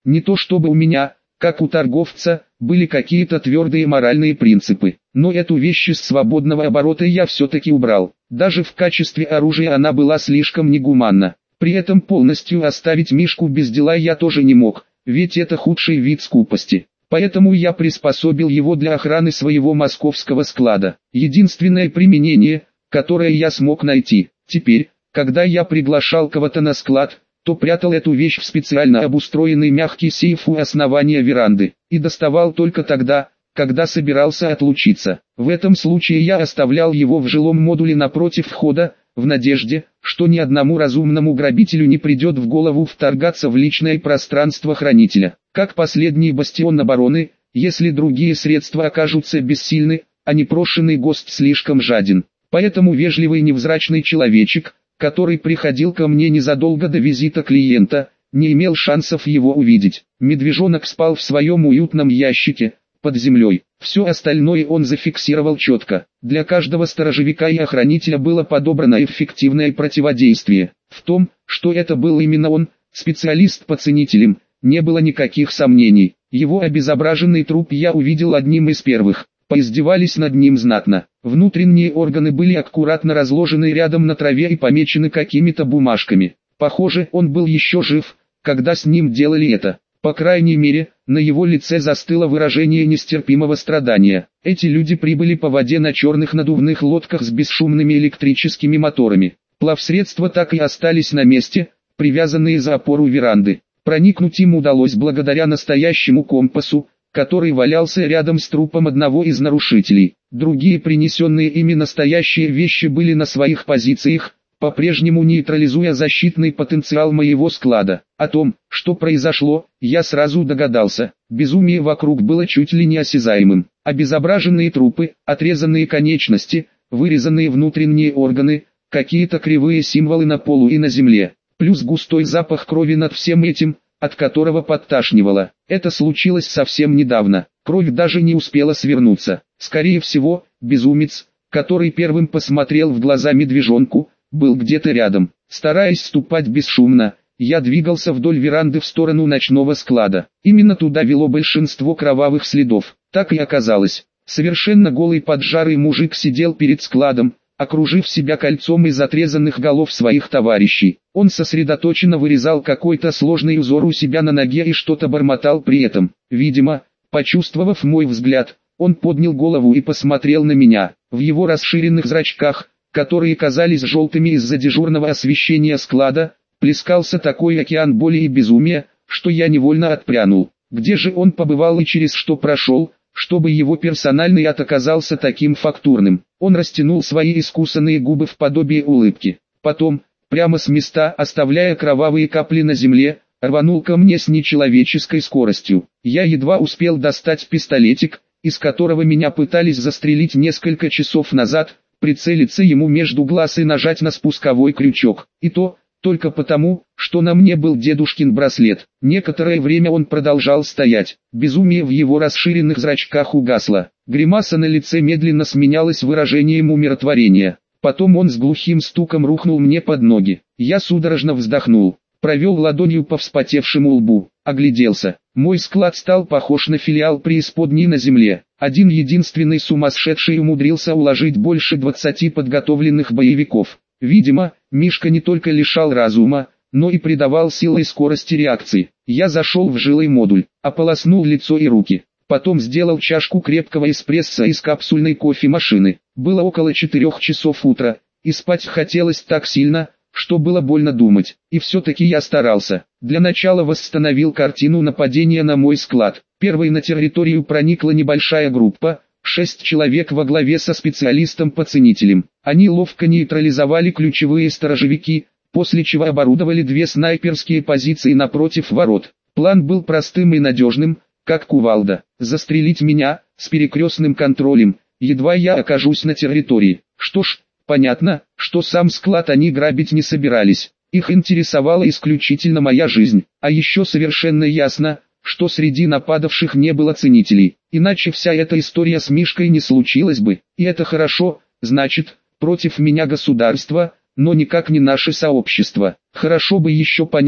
Не то чтобы у меня, как у торговца, были какие-то твердые моральные принципы, но эту вещь из свободного оборота я все-таки убрал. Даже в качестве оружия она была слишком негуманна. При этом полностью оставить Мишку без дела я тоже не мог, ведь это худший вид скупости. Поэтому я приспособил его для охраны своего московского склада. Единственное применение, которое я смог найти. Теперь, когда я приглашал кого-то на склад, то прятал эту вещь в специально обустроенный мягкий сейф у основания веранды, и доставал только тогда, когда собирался отлучиться. В этом случае я оставлял его в жилом модуле напротив входа, в надежде, что ни одному разумному грабителю не придет в голову вторгаться в личное пространство хранителя. Как последний бастион обороны, если другие средства окажутся бессильны, а непрошенный гость слишком жаден. Поэтому вежливый невзрачный человечек, который приходил ко мне незадолго до визита клиента, не имел шансов его увидеть. Медвежонок спал в своем уютном ящике, под землей. Все остальное он зафиксировал четко. Для каждого сторожевика и охранителя было подобрано эффективное противодействие. В том, что это был именно он, специалист по ценителям, не было никаких сомнений. Его обезображенный труп я увидел одним из первых. Поиздевались над ним знатно. Внутренние органы были аккуратно разложены рядом на траве и помечены какими-то бумажками. Похоже, он был еще жив, когда с ним делали это. По крайней мере, на его лице застыло выражение нестерпимого страдания. Эти люди прибыли по воде на черных надувных лодках с бесшумными электрическими моторами. Плавсредства так и остались на месте, привязанные за опору веранды. Проникнуть им удалось благодаря настоящему компасу, который валялся рядом с трупом одного из нарушителей. Другие принесенные ими настоящие вещи были на своих позициях, по-прежнему нейтрализуя защитный потенциал моего склада. О том, что произошло, я сразу догадался. Безумие вокруг было чуть ли не осязаемым. Обезображенные трупы, отрезанные конечности, вырезанные внутренние органы, какие-то кривые символы на полу и на земле. Плюс густой запах крови над всем этим, от которого подташнивало. Это случилось совсем недавно. Кровь даже не успела свернуться. Скорее всего, безумец, который первым посмотрел в глаза медвежонку, был где-то рядом. Стараясь ступать бесшумно, я двигался вдоль веранды в сторону ночного склада. Именно туда вело большинство кровавых следов. Так и оказалось. Совершенно голый поджарый мужик сидел перед складом, окружив себя кольцом из отрезанных голов своих товарищей. Он сосредоточенно вырезал какой-то сложный узор у себя на ноге и что-то бормотал при этом. Видимо, почувствовав мой взгляд, он поднял голову и посмотрел на меня. В его расширенных зрачках, которые казались желтыми из-за дежурного освещения склада, плескался такой океан боли и безумия, что я невольно отпрянул. Где же он побывал и через что прошел, чтобы его персональный ад оказался таким фактурным? Он растянул свои искусанные губы в подобие улыбки. Потом, прямо с места, оставляя кровавые капли на земле, рванул ко мне с нечеловеческой скоростью. Я едва успел достать пистолетик, из которого меня пытались застрелить несколько часов назад, прицелиться ему между глаз и нажать на спусковой крючок. И то, только потому, что на мне был дедушкин браслет. Некоторое время он продолжал стоять. Безумие в его расширенных зрачках угасло. Гримаса на лице медленно сменялась выражением умиротворения. Потом он с глухим стуком рухнул мне под ноги. Я судорожно вздохнул, провел ладонью по вспотевшему лбу, огляделся. Мой склад стал похож на филиал преисподней на земле. Один единственный сумасшедший умудрился уложить больше 20 подготовленных боевиков. Видимо, Мишка не только лишал разума, но и придавал силы и скорости реакции. Я зашел в жилой модуль, ополоснул лицо и руки. Потом сделал чашку крепкого эспрессо из капсульной кофемашины. Было около 4 часов утра, и спать хотелось так сильно, что было больно думать. И все-таки я старался. Для начала восстановил картину нападения на мой склад. Первой на территорию проникла небольшая группа, 6 человек во главе со специалистом по ценителям. Они ловко нейтрализовали ключевые сторожевики, после чего оборудовали 2 снайперские позиции напротив ворот. План был простым и надежным, как кувалда. Застрелить меня, с перекрестным контролем, едва я окажусь на территории. Что ж, понятно, что сам склад они грабить не собирались. Их интересовала исключительно моя жизнь. А еще совершенно ясно, что среди нападавших не было ценителей. Иначе вся эта история с Мишкой не случилась бы. И это хорошо, значит, против меня государство, но никак не наше сообщество. Хорошо бы еще понять,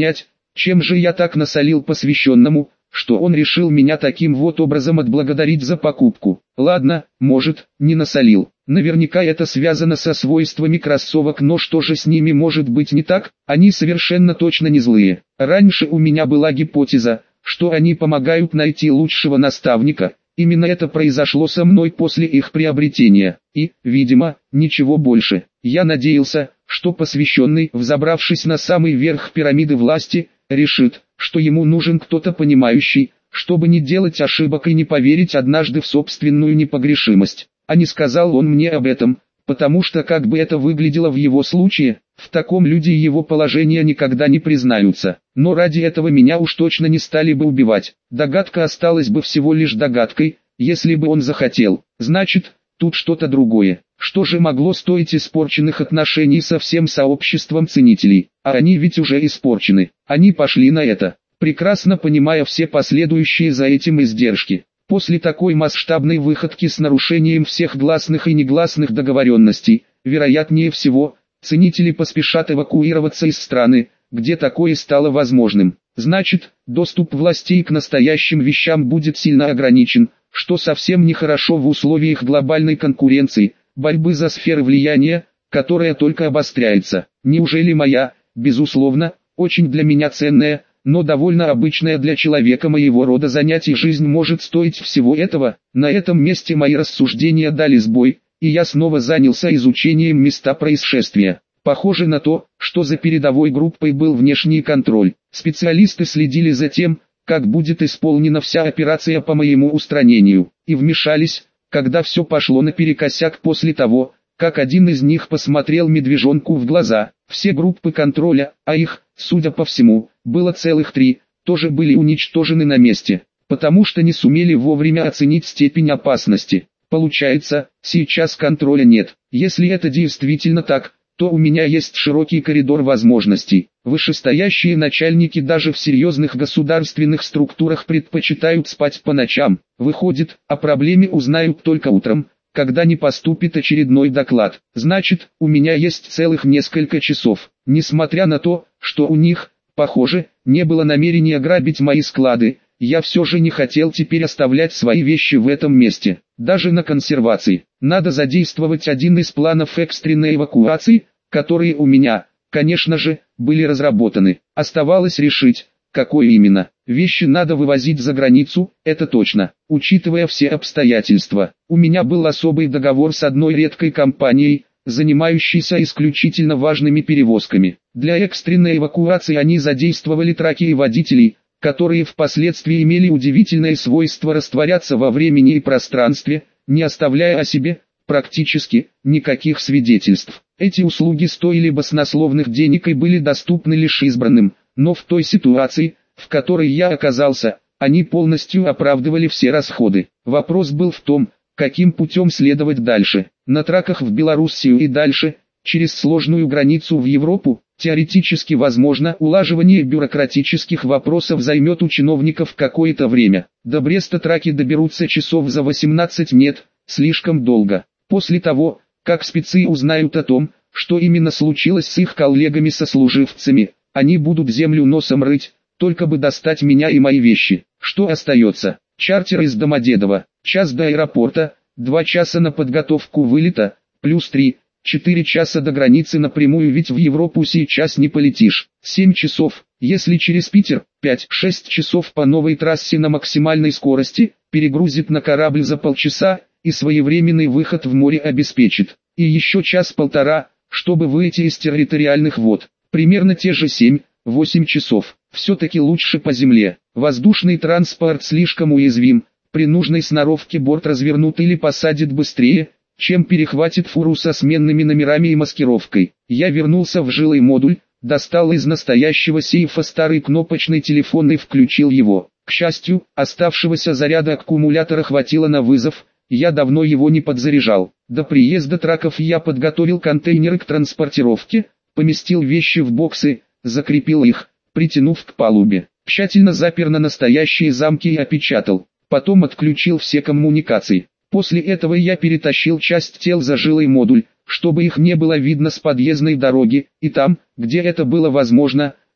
Чем же я так насолил посвященному, что он решил меня таким вот образом отблагодарить за покупку? Ладно, может, не насолил. Наверняка это связано со свойствами кроссовок, но что же с ними может быть не так? Они совершенно точно не злые. Раньше у меня была гипотеза, что они помогают найти лучшего наставника. Именно это произошло со мной после их приобретения. И, видимо, ничего больше. Я надеялся, что посвященный, взобравшись на самый верх пирамиды власти, решит, что ему нужен кто-то понимающий, чтобы не делать ошибок и не поверить однажды в собственную непогрешимость. А не сказал он мне об этом, потому что как бы это выглядело в его случае, в таком люди его положения никогда не признаются. Но ради этого меня уж точно не стали бы убивать. Догадка осталась бы всего лишь догадкой, если бы он захотел. Значит, тут что-то другое. Что же могло стоить испорченных отношений со всем сообществом ценителей? А они ведь уже испорчены. Они пошли на это, прекрасно понимая все последующие за этим издержки. После такой масштабной выходки с нарушением всех гласных и негласных договоренностей, вероятнее всего, ценители поспешат эвакуироваться из страны, где такое стало возможным. Значит, доступ властей к настоящим вещам будет сильно ограничен, что совсем нехорошо в условиях глобальной конкуренции, борьбы за сферы влияния, которая только обостряется. Неужели моя, безусловно, очень для меня ценная, но довольно обычная для человека моего рода занятий жизнь может стоить всего этого? На этом месте мои рассуждения дали сбой, и я снова занялся изучением места происшествия. Похоже на то, что за передовой группой был внешний контроль. Специалисты следили за тем, как будет исполнена вся операция по моему устранению, и вмешались, когда все пошло наперекосяк после того, как один из них посмотрел медвежонку в глаза. Все группы контроля, а их, судя по всему, было целых 3, тоже были уничтожены на месте, потому что не сумели вовремя оценить степень опасности. Получается, сейчас контроля нет. Если это действительно так, то у меня есть широкий коридор возможностей. Вышестоящие начальники даже в серьезных государственных структурах предпочитают спать по ночам. Выходит, о проблеме узнают только утром, когда не поступит очередной доклад. Значит, у меня есть целых несколько часов. Несмотря на то, что у них, похоже, не было намерения грабить мои склады, я все же не хотел теперь оставлять свои вещи в этом месте. Даже на консервации. Надо задействовать один из планов экстренной эвакуации, которые у меня, конечно же, были разработаны. Оставалось решить, какой именно. Вещи надо вывозить за границу, это точно, учитывая все обстоятельства. У меня был особый договор с одной редкой компанией, занимающейся исключительно важными перевозками. Для экстренной эвакуации они задействовали траки и водителей, которые впоследствии имели удивительное свойство растворяться во времени и пространстве, не оставляя о себе, практически, никаких свидетельств. Эти услуги стоили баснословных денег и были доступны лишь избранным, но в той ситуации, в которой я оказался, они полностью оправдывали все расходы. Вопрос был в том, каким путем следовать дальше. На траках в Белоруссию и дальше, через сложную границу в Европу, теоретически возможно, улаживание бюрократических вопросов займет у чиновников какое-то время. До Бреста траки доберутся часов за 18 нет, слишком долго. После того, как спецы узнают о том, что именно случилось с их коллегами-сослуживцами, они будут землю носом рыть, только бы достать меня и мои вещи. Что остается? Чартер из Домодедово, час до аэропорта, 2 часа на подготовку вылета, плюс 3-4 часа до границы напрямую, ведь в Европу сейчас не полетишь. 7 часов, если через Питер, 5-6 часов по новой трассе на максимальной скорости, перегрузит на корабль за полчаса, и своевременный выход в море обеспечит. И еще час-полтора, чтобы выйти из территориальных вод. Примерно те же 7-8 часов. Все-таки лучше по земле. Воздушный транспорт слишком уязвим. При нужной сноровке борт развернут или посадит быстрее, чем перехватит фуру со сменными номерами и маскировкой. Я вернулся в жилой модуль, достал из настоящего сейфа старый кнопочный телефон и включил его. К счастью, оставшегося заряда аккумулятора хватило на вызов. Я давно его не подзаряжал. До приезда траков я подготовил контейнеры к транспортировке, поместил вещи в боксы, закрепил их, притянув к палубе. Тщательно запер на настоящие замки и опечатал. Потом отключил все коммуникации. После этого я перетащил часть тел за жилой модуль, чтобы их не было видно с подъездной дороги, и там, где это было возможно,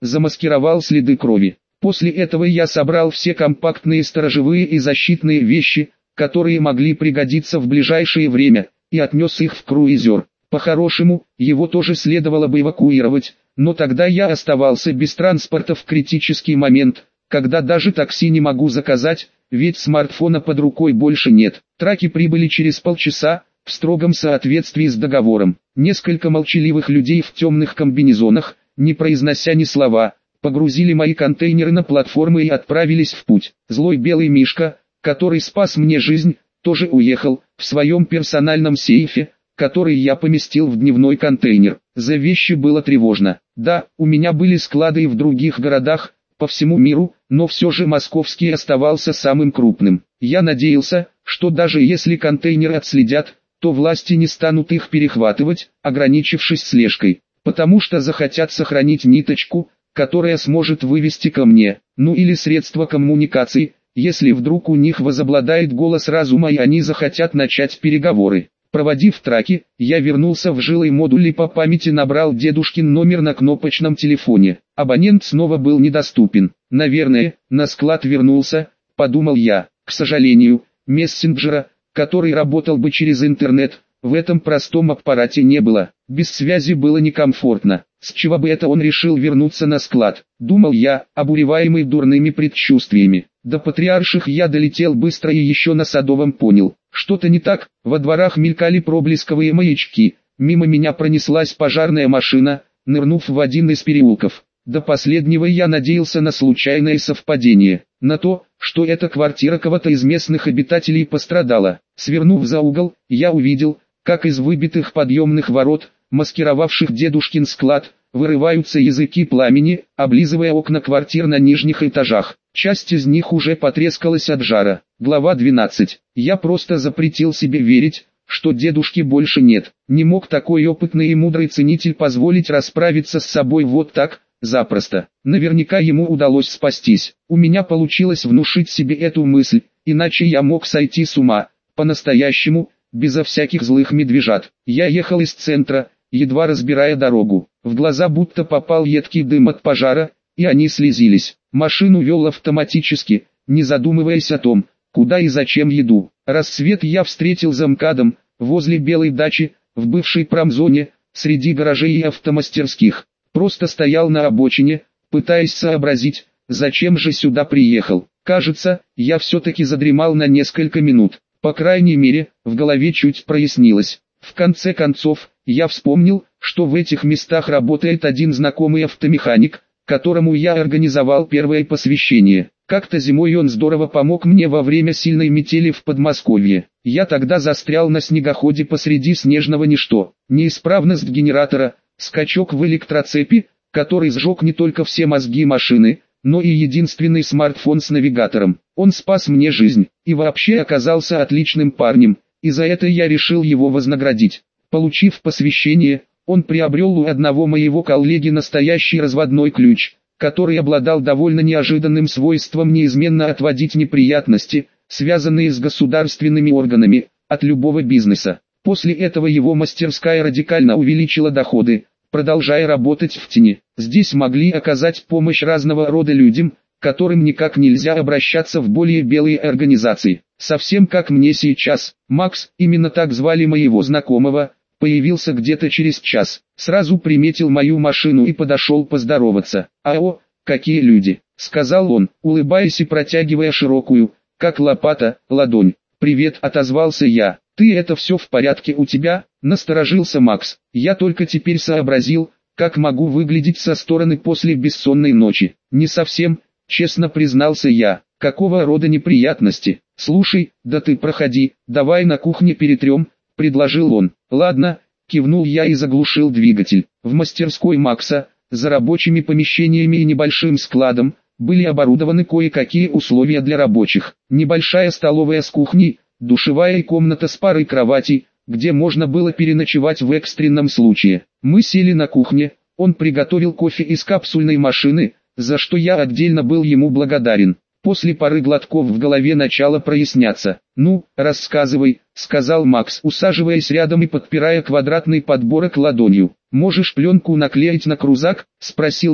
замаскировал следы крови. После этого я собрал все компактные сторожевые и защитные вещи, которые могли пригодиться в ближайшее время, и отнес их в круизер. По-хорошему, его тоже следовало бы эвакуировать, но тогда я оставался без транспорта в критический момент, когда даже такси не могу заказать, ведь смартфона под рукой больше нет. Траки прибыли через полчаса, в строгом соответствии с договором. Несколько молчаливых людей в темных комбинезонах, не произнося ни слова, погрузили мои контейнеры на платформы и отправились в путь. Злой белый мишка, который спас мне жизнь, тоже уехал, в своем персональном сейфе, который я поместил в дневной контейнер. За вещи было тревожно. Да, у меня были склады и в других городах, по всему миру, но все же московский оставался самым крупным. Я надеялся, что даже если контейнеры отследят, то власти не станут их перехватывать, ограничившись слежкой, потому что захотят сохранить ниточку, которая сможет вывести ко мне, ну или средства коммуникации, если вдруг у них возобладает голос разума и они захотят начать переговоры. Проводив траки, я вернулся в жилой модуль и по памяти набрал дедушкин номер на кнопочном телефоне. Абонент снова был недоступен. Наверное, на склад вернулся, подумал я. К сожалению, мессенджера, который работал бы через интернет, в этом простом аппарате не было. Без связи было некомфортно. С чего бы это он решил вернуться на склад? Думал я, обуреваемый дурными предчувствиями. До Патриарших я долетел быстро и еще на Садовом понял. Что-то не так, во дворах мелькали проблесковые маячки. Мимо меня пронеслась пожарная машина, нырнув в один из переулков. До последнего я надеялся на случайное совпадение, на то, что эта квартира кого-то из местных обитателей пострадала. Свернув за угол, я увидел, как из выбитых подъемных ворот, маскировавших дедушкин склад, вырываются языки пламени, облизывая окна квартир на нижних этажах. Часть из них уже потрескалась от жара. Глава 12. Я просто запретил себе верить, что дедушки больше нет. Не мог такой опытный и мудрый ценитель позволить расправиться с собой вот так, запросто. Наверняка ему удалось спастись. У меня получилось внушить себе эту мысль, иначе я мог сойти с ума, по-настоящему, безо всяких злых медвежат. Я ехал из центра, едва разбирая дорогу. В глаза будто попал едкий дым от пожара, и они слезились. Машину вел автоматически, не задумываясь о том, куда и зачем еду. Рассвет я встретил за МКАДом, возле белой дачи, в бывшей промзоне, среди гаражей и автомастерских. Просто стоял на обочине, пытаясь сообразить, зачем же сюда приехал. Кажется, я все-таки задремал на несколько минут. По крайней мере, в голове чуть прояснилось. В конце концов, я вспомнил, что в этих местах работает один знакомый автомеханик, которому я организовал первое посвящение. Как-то зимой он здорово помог мне во время сильной метели в Подмосковье. Я тогда застрял на снегоходе посреди снежного ничто. Неисправность генератора, скачок в электроцепи, который сжег не только все мозги машины, но и единственный смартфон с навигатором. Он спас мне жизнь, и вообще оказался отличным парнем, и за это я решил его вознаградить. Получив посвящение, он приобрел у одного моего коллеги настоящий разводной ключ, который обладал довольно неожиданным свойством неизменно отводить неприятности, связанные с государственными органами, от любого бизнеса. После этого его мастерская радикально увеличила доходы, продолжая работать в тени. Здесь могли оказать помощь разного рода людям, которым никак нельзя обращаться в более белые организации. Совсем как мне сейчас. Макс, именно так звали моего знакомого, появился где-то через час. Сразу приметил мою машину и подошел поздороваться. «Ао, какие люди!» — сказал он, улыбаясь и протягивая широкую, как лопата, ладонь. «Привет!» — отозвался я. «Ты это все в порядке у тебя?» — насторожился Макс. «Я только теперь сообразил, как могу выглядеть со стороны после бессонной ночи». «Не совсем», — честно признался я. «Какого рода неприятности?» «Слушай, да ты проходи, давай на кухне перетрем», — предложил он. «Ладно», — кивнул я и заглушил двигатель. В мастерской Макса, за рабочими помещениями и небольшим складом, были оборудованы кое-какие условия для рабочих. Небольшая столовая с кухней, душевая и комната с парой кроватей, где можно было переночевать в экстренном случае. Мы сели на кухне, он приготовил кофе из капсульной машины, за что я отдельно был ему благодарен. После пары глотков в голове начало проясняться. «Ну, рассказывай», — сказал Макс, усаживаясь рядом и подпирая квадратный подборок ладонью. «Можешь пленку наклеить на крузак?» — спросил я.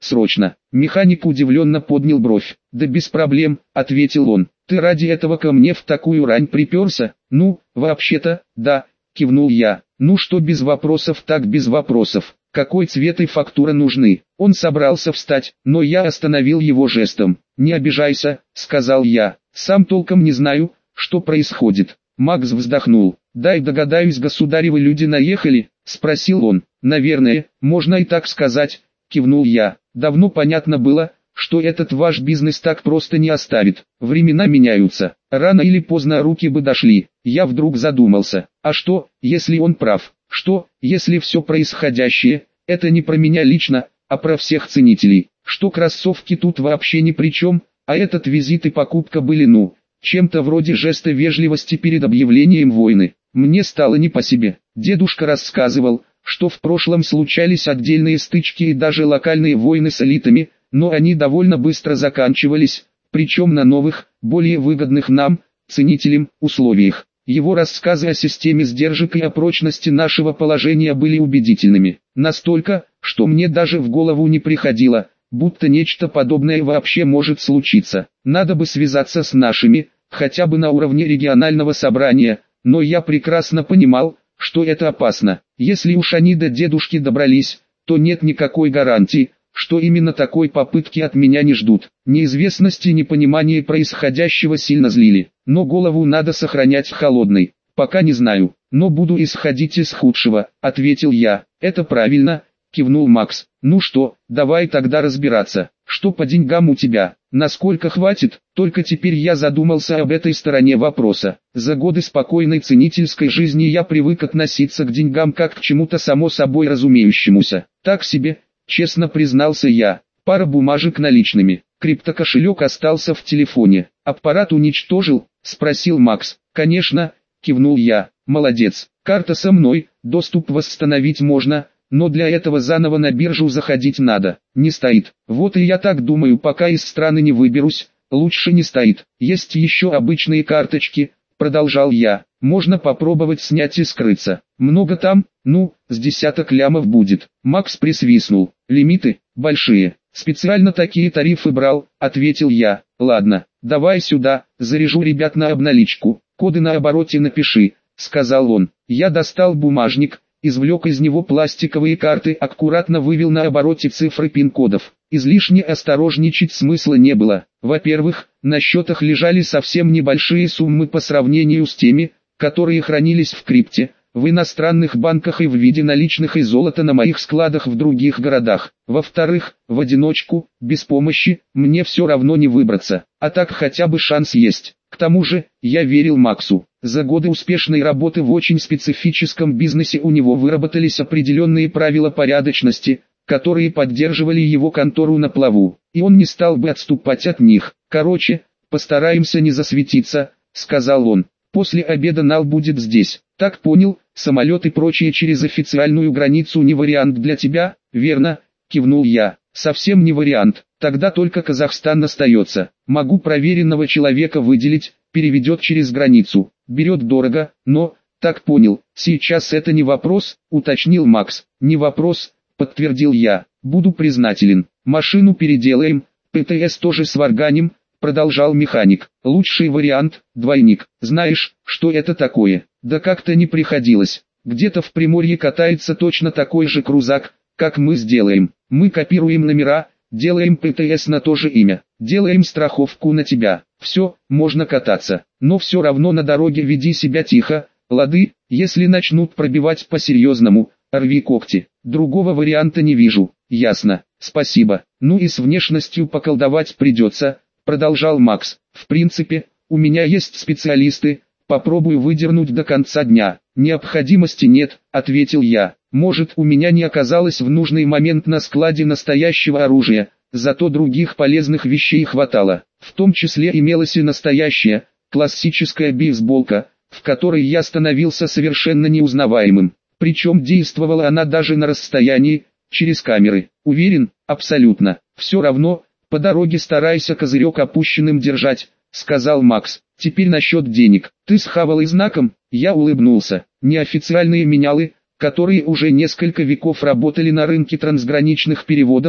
срочно. Механик удивленно поднял бровь. Да без проблем, ответил он. Ты ради этого ко мне в такую рань приперся? Ну, вообще-то, да, кивнул я. Ну что без вопросов, так без вопросов. Какой цвет и фактура нужны? Он собрался встать, но я остановил его жестом. Не обижайся, сказал я. Сам толком не знаю, что происходит. Макс вздохнул. «Дай догадаюсь, государевы люди наехали?» – спросил он. «Наверное, можно и так сказать», – кивнул я. «Давно понятно было, что этот ваш бизнес так просто не оставит. Времена меняются. Рано или поздно руки бы дошли». Я вдруг задумался. А что, если он прав? Что, если все происходящее – это не про меня лично, а про всех ценителей? Что кроссовки тут вообще ни при чем, а этот визит и покупка были чем-то вроде жеста вежливости перед объявлением войны. Мне стало не по себе. Дедушка рассказывал, что в прошлом случались отдельные стычки и даже локальные войны с элитами, но они довольно быстро заканчивались, причем на новых, более выгодных нам, ценителям, условиях. Его рассказы о системе сдержек и о прочности нашего положения были убедительными. Настолько, что мне даже в голову не приходило, будто нечто подобное вообще может случиться. Надо бы связаться с нашими, хотя бы на уровне регионального собрания, но я прекрасно понимал, что это опасно. Если уж они до дедушки добрались, то нет никакой гарантии, что именно такой попытки от меня не ждут. Неизвестность и непонимание происходящего сильно злили, но голову надо сохранять холодной. Пока не знаю, но буду исходить из худшего, ответил я. Это правильно, кивнул Макс. Ну что, давай тогда разбираться. Что по деньгам у тебя? Насколько хватит? Только теперь я задумался об этой стороне вопроса. За годы спокойной ценительской жизни я привык относиться к деньгам как к чему-то само собой разумеющемуся. Так себе, честно признался я. Пара бумажек наличными. Криптокошелек остался в телефоне. Аппарат уничтожил? Спросил Макс. Конечно, кивнул я. Молодец. Карта со мной, доступ восстановить можно. Но для этого заново на биржу заходить надо. Не стоит. Вот и я так думаю, пока из страны не выберусь, лучше не стоит. Есть еще обычные карточки, продолжал я. Можно попробовать снять и скрыться. Много там? Ну, с десяток лямов будет. Макс присвистнул. Лимиты? Большие. Специально такие тарифы брал, ответил я. Ладно, давай сюда, заряжу ребят на обналичку. Коды на обороте напиши, сказал он. Я достал бумажник. Извлек из него пластиковые карты, аккуратно вывел на обороте цифры пин-кодов. Излишне осторожничать смысла не было. Во-первых, на счетах лежали совсем небольшие суммы по сравнению с теми, которые хранились в крипте, в иностранных банках и в виде наличных и золота на моих складах в других городах. Во-вторых, в одиночку, без помощи, мне все равно не выбраться, а так хотя бы шанс есть. К тому же, я верил Максу. За годы успешной работы в очень специфическом бизнесе у него выработались определенные правила порядочности, которые поддерживали его контору на плаву, и он не стал бы отступать от них. Короче, постараемся не засветиться, сказал он. После обеда Нал будет здесь. Так понял, самолет и прочее через официальную границу не вариант для тебя, верно? Кивнул я. Совсем не вариант, тогда только Казахстан остается. Могу проверенного человека выделить, переведет через границу. Берет дорого, но, так понял, сейчас это не вопрос, уточнил Макс. Не вопрос, подтвердил я. Буду признателен. Машину переделаем, ПТС тоже сварганим, продолжал механик. Лучший вариант, двойник. Знаешь, что это такое? Да как-то не приходилось. Где-то в Приморье катается точно такой же крузак, как мы сделаем. Мы копируем номера, делаем ПТС на то же имя, делаем страховку на тебя. Все, можно кататься, но все равно на дороге веди себя тихо, лады, если начнут пробивать по-серьезному, рви когти. Другого варианта не вижу. Ясно, спасибо. Ну и с внешностью поколдовать придется, продолжал Макс. В принципе, у меня есть специалисты, попробую выдернуть до конца дня. Необходимости нет, ответил я. Может, у меня не оказалось в нужный момент на складе настоящего оружия, зато других полезных вещей хватало. В том числе имелась и настоящая, классическая бейсболка, в которой я становился совершенно неузнаваемым. Причем действовала она даже на расстоянии, через камеры. Уверен, абсолютно. Все равно, по дороге старайся козырек опущенным держать, сказал Макс. Теперь насчет денег. Ты схавал и знаком? Я улыбнулся. Неофициальные менялы, которые уже несколько веков работали на рынке трансграничных переводов,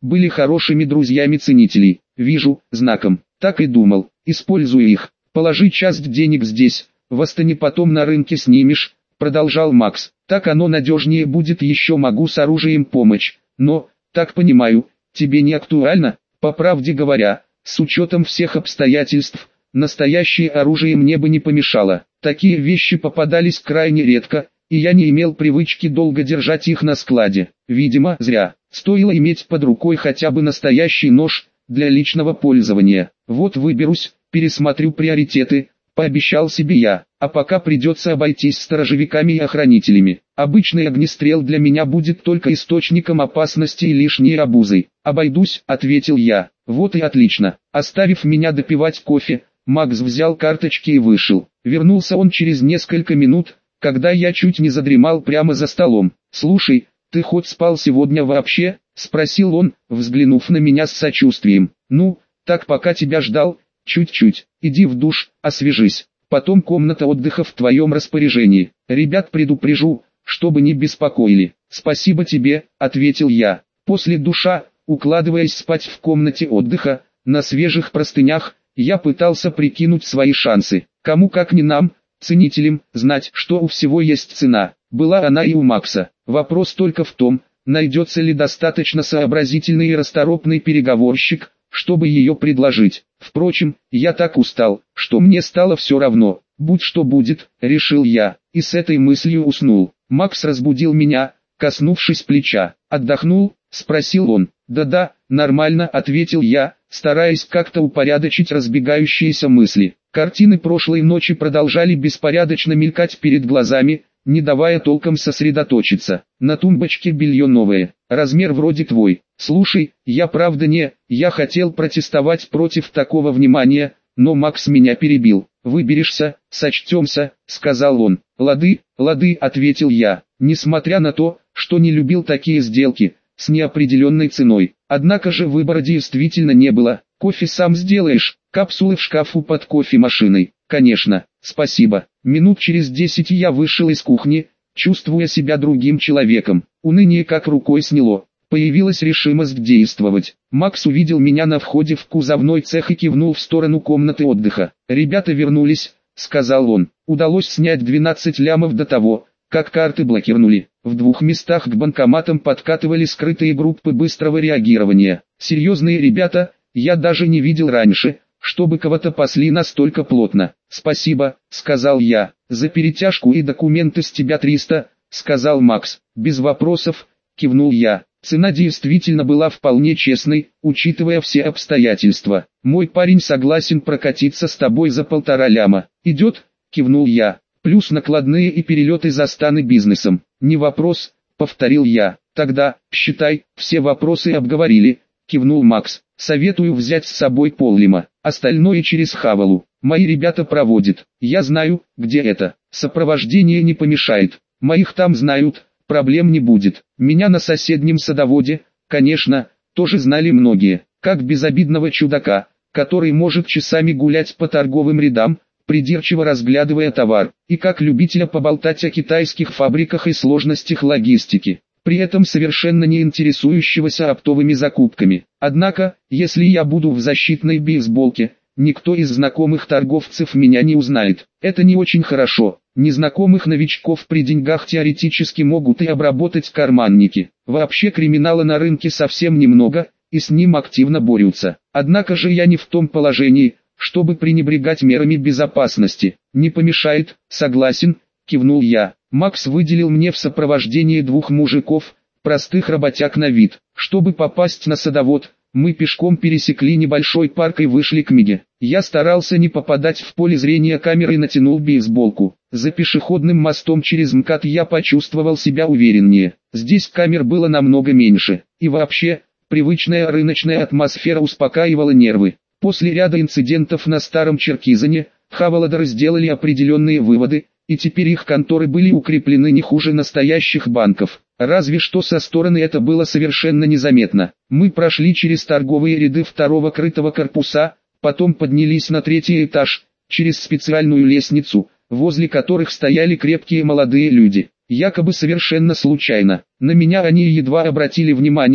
были хорошими друзьями ценителей. Вижу, знаком. Так и думал. Используй их. Положи часть денег здесь, в Астане потом на рынке снимешь, продолжал Макс. Так оно надежнее будет, еще могу с оружием помочь. Но, так понимаю, тебе не актуально? По правде говоря, с учетом всех обстоятельств, настоящее оружие мне бы не помешало. Такие вещи попадались крайне редко, и я не имел привычки долго держать их на складе. Видимо, зря. Стоило иметь под рукой хотя бы настоящий нож, для личного пользования. Вот выберусь, пересмотрю приоритеты, пообещал себе я. А пока придется обойтись сторожевиками и охранителями. Обычный огнестрел для меня будет только источником опасности и лишней обузой. Обойдусь, ответил я. Вот и отлично. Оставив меня допивать кофе, Макс взял карточки и вышел. Вернулся он через несколько минут, когда я чуть не задремал прямо за столом. «Слушай, ты хоть спал сегодня вообще?» — спросил он, взглянув на меня с сочувствием. «Ну, так пока тебя ждал, чуть-чуть. Иди в душ, освежись. Потом комната отдыха в твоем распоряжении. Ребят предупрежу, чтобы не беспокоили». «Спасибо тебе», — ответил я. После душа, укладываясь спать в комнате отдыха, на свежих простынях, я пытался прикинуть свои шансы. Кому как не нам, ценителям, знать, что у всего есть цена. Была она и у Макса. Вопрос только в том, найдется ли достаточно сообразительный и расторопный переговорщик, чтобы ее предложить. Впрочем, я так устал, что мне стало все равно. Будь что будет, решил я, и с этой мыслью уснул. Макс разбудил меня, коснувшись плеча. «Отдохнул?» — спросил он. «Да-да, нормально», — ответил я, стараясь как-то упорядочить разбегающиеся мысли. Картины прошлой ночи продолжали беспорядочно мелькать перед глазами, не давая толком сосредоточиться. На тумбочке белье новое, размер вроде твой. «Слушай, я правда не...» Я хотел протестовать против такого внимания, но Макс меня перебил. «Выберешься, сочтемся», — сказал он. «Лады, лады», — ответил я, несмотря на то, что не любил такие сделки, с неопределенной ценой. Однако же выбора действительно не было. «Кофе сам сделаешь?» «Капсулы в шкафу под кофемашиной». «Конечно, спасибо». Минут через 10 я вышел из кухни, чувствуя себя другим человеком. Уныние как рукой сняло. Появилась решимость действовать. Макс увидел меня на входе в кузовной цех и кивнул в сторону комнаты отдыха. «Ребята вернулись», — сказал он. «Удалось снять 12 лямов до того, как карты блокировали. В 2 местах к банкоматам подкатывали скрытые группы быстрого реагирования. Серьезные ребята, я даже не видел раньше, чтобы кого-то пасли настолько плотно». «Спасибо», — сказал я. «За перетяжку и документы с тебя 300», — сказал Макс. «Без вопросов», — кивнул я. Цена действительно была вполне честной, учитывая все обстоятельства. «Мой парень согласен прокатиться с тобой за 1,5 ляма». «Идет», — кивнул я. «Плюс накладные и перелеты за станы бизнесом». «Не вопрос», — повторил я. «Тогда, считай, все вопросы обговорили», — кивнул Макс. «Советую взять с собой пол-лима, остальное через Хавалу. Мои ребята проводят. Я знаю, где это. Сопровождение не помешает. Моих там знают, проблем не будет. Меня на соседнем садоводе, конечно, тоже знали многие, как безобидного чудака, который может часами гулять по торговым рядам, придирчиво разглядывая товар, и как любителя поболтать о китайских фабриках и сложностях логистики, при этом совершенно не интересующегося оптовыми закупками. Однако, если я буду в защитной бейсболке, никто из знакомых торговцев меня не узнает. Это не очень хорошо. Незнакомых новичков при деньгах теоретически могут и обработать карманники. Вообще криминала на рынке совсем немного, и с ним активно борются. Однако же я не в том положении, чтобы пренебрегать мерами безопасности. «Не помешает, согласен», — кивнул я. Макс выделил мне в сопровождении 2 мужиков, простых работяг на вид. Чтобы попасть на садовод, мы пешком пересекли небольшой парк и вышли к Миге. Я старался не попадать в поле зрения камеры и натянул бейсболку. За пешеходным мостом через МКАД я почувствовал себя увереннее. Здесь камер было намного меньше. И вообще, привычная рыночная атмосфера успокаивала нервы. После ряда инцидентов на Старом Черкизоне, Хаваладеры сделали определенные выводы, и теперь их конторы были укреплены не хуже настоящих банков. Разве что со стороны это было совершенно незаметно. Мы прошли через торговые ряды 2-го крытого корпуса, потом поднялись на 3-й этаж, через специальную лестницу, возле которых стояли крепкие молодые люди. Якобы совершенно случайно. На меня они едва обратили внимание,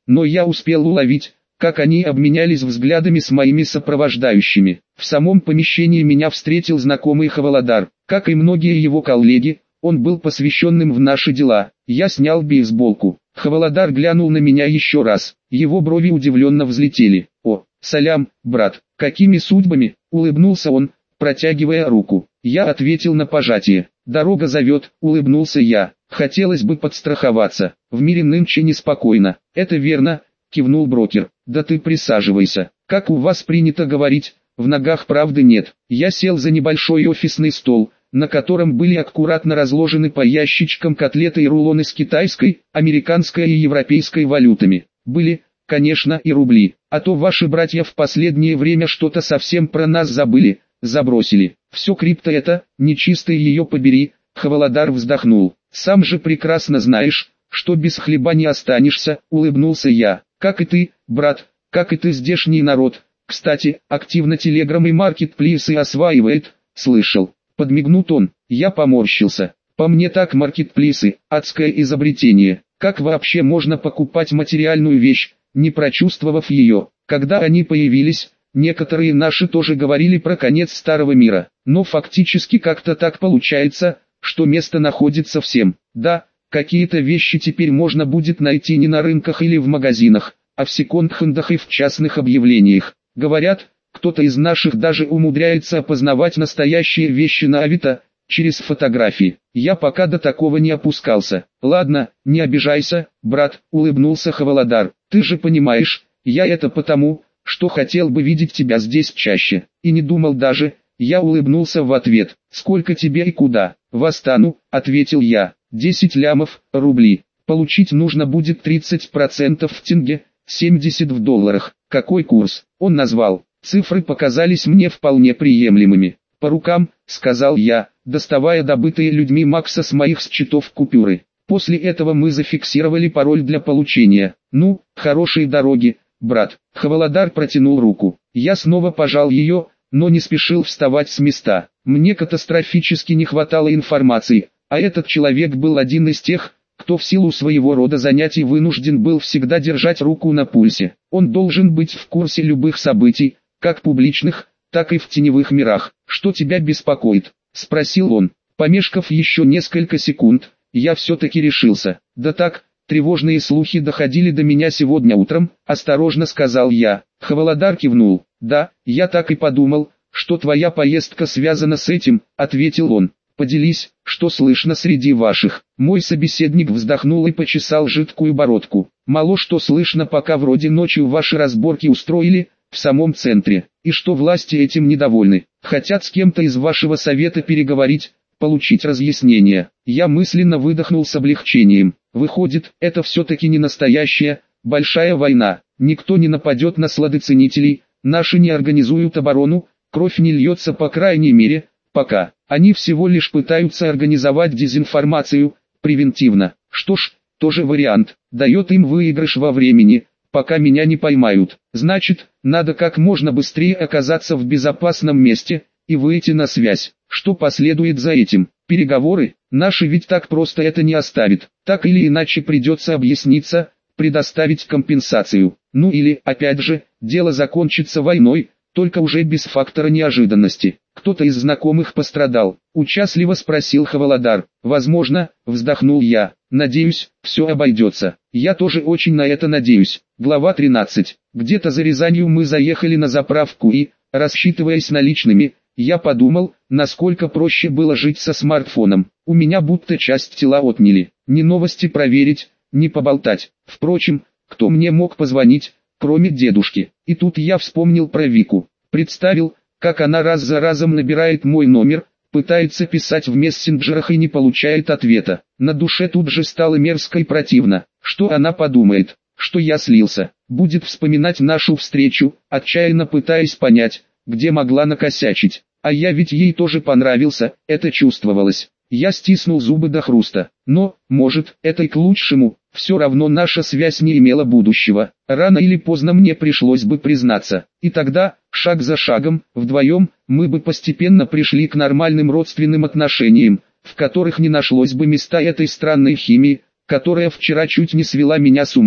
но я успел уловить, как они обменялись взглядами с моими сопровождающими. В самом помещении меня встретил знакомый Хаваладар. Как и многие его коллеги, он был посвященным в наши дела. Я снял бейсболку. Хаваладар глянул на меня еще раз. Его брови удивленно взлетели. «О, салям, брат, какими судьбами?» — улыбнулся он, протягивая руку. Я ответил на пожатие. «Дорога зовет», — улыбнулся я. «Хотелось бы подстраховаться. В мире нынче неспокойно». «Это верно», — кивнул брокер. «Да ты присаживайся. Как у вас принято говорить, в ногах правды нет». Я сел за небольшой офисный стол, на котором были аккуратно разложены по ящичкам котлеты и рулоны с китайской, американской и европейской валютами. Были, конечно, и рубли. А то ваши братья в последнее время что-то совсем про нас забыли, забросили. Все крипто это, нечистой ее побери. Хаваладар вздохнул. «Сам же прекрасно знаешь, что без хлеба не останешься», — улыбнулся я. «Как и ты, брат, как и ты здешний народ. Кстати, активно телеграм и маркетплейсы осваивает, слышал». Подмигнут он. Я поморщился. По мне так маркетплейсы, адское изобретение. Как вообще можно покупать материальную вещь, не прочувствовав ее? Когда они появились, некоторые наши тоже говорили про конец старого мира. Но фактически как-то так получается, что место находится всем. Да, какие-то вещи теперь можно будет найти не на рынках или в магазинах, а в секонд-хендах и в частных объявлениях. Говорят, кто-то из наших даже умудряется опознавать настоящие вещи на Авито, через фотографии. Я пока до такого не опускался. «Ладно, не обижайся, брат», — улыбнулся Хаваладар. «Ты же понимаешь, я это потому, что хотел бы видеть тебя здесь чаще. И не думал даже». Я улыбнулся в ответ. «Сколько тебе и куда?» «В Астану», — ответил я. 10 лямов, рубли. Получить нужно будет 30% в тенге, 70 в долларах. Какой курс?» Он назвал. Цифры показались мне вполне приемлемыми. «По рукам», — сказал я, доставая добытые людьми Макса с моих счетов купюры. После этого мы зафиксировали пароль для получения. «Ну, хорошей дороги, брат». Хаваладар протянул руку. Я снова пожал ее, но не спешил вставать с места. Мне катастрофически не хватало информации, а этот человек был один из тех, кто в силу своего рода занятий вынужден был всегда держать руку на пульсе. Он должен быть в курсе любых событий, как публичных, так и в теневых мирах. «Что тебя беспокоит?» — спросил он. Помешкав еще несколько секунд, я все-таки решился. «Да так, тревожные слухи доходили до меня сегодня утром», — осторожно сказал я. Хаваладар кивнул. «Да, я так и подумал, что твоя поездка связана с этим», — ответил он. «Поделись, что слышно среди ваших». Мой собеседник вздохнул и почесал жидкую бородку. «Мало что слышно, пока вроде ночью ваши разборки устроили, в самом центре, и что власти этим недовольны. Хотят с кем-то из вашего совета переговорить, получить разъяснение». Я мысленно выдохнул с облегчением. Выходит, это все-таки не настоящая, большая война. Никто не нападет на сладоценителей, наши не организуют оборону, кровь не льется по крайней мере, пока. Они всего лишь пытаются организовать дезинформацию, превентивно. Что ж, тоже вариант, дает им выигрыш во времени, пока меня не поймают. Значит, надо как можно быстрее оказаться в безопасном месте и выйти на связь. Что последует за этим? Переговоры? Наши ведь так просто это не оставят. Так или иначе придется объясниться, предоставить компенсацию. Ну или, опять же, дело закончится войной, только уже без фактора неожиданности. «Кто-то из знакомых пострадал?» — участливо спросил Хаваладар. «Возможно», — вздохнул я. «Надеюсь, все обойдется». «Я тоже очень на это надеюсь». Глава 13. Где-то за Рязанью мы заехали на заправку и, рассчитываясь наличными, я подумал, насколько проще было жить со смартфоном. У меня будто часть тела отняли. Ни новости проверить, ни поболтать. Впрочем, кто мне мог позвонить, кроме дедушки? И тут я вспомнил про Вику. Представил, как она раз за разом набирает мой номер, пытается писать в мессенджерах и не получает ответа. На душе тут же стало мерзко и противно. Что она подумает? Что я слился? Будет вспоминать нашу встречу, отчаянно пытаясь понять, где могла накосячить. А я ведь ей тоже понравился, это чувствовалось. Я стиснул зубы до хруста. Но, может, это и к лучшему. Все равно наша связь не имела будущего. Рано или поздно мне пришлось бы признаться. И тогда, шаг за шагом, вдвоем, мы бы постепенно пришли к нормальным родственным отношениям, в которых не нашлось бы места этой странной химии, которая вчера чуть не свела меня с ума.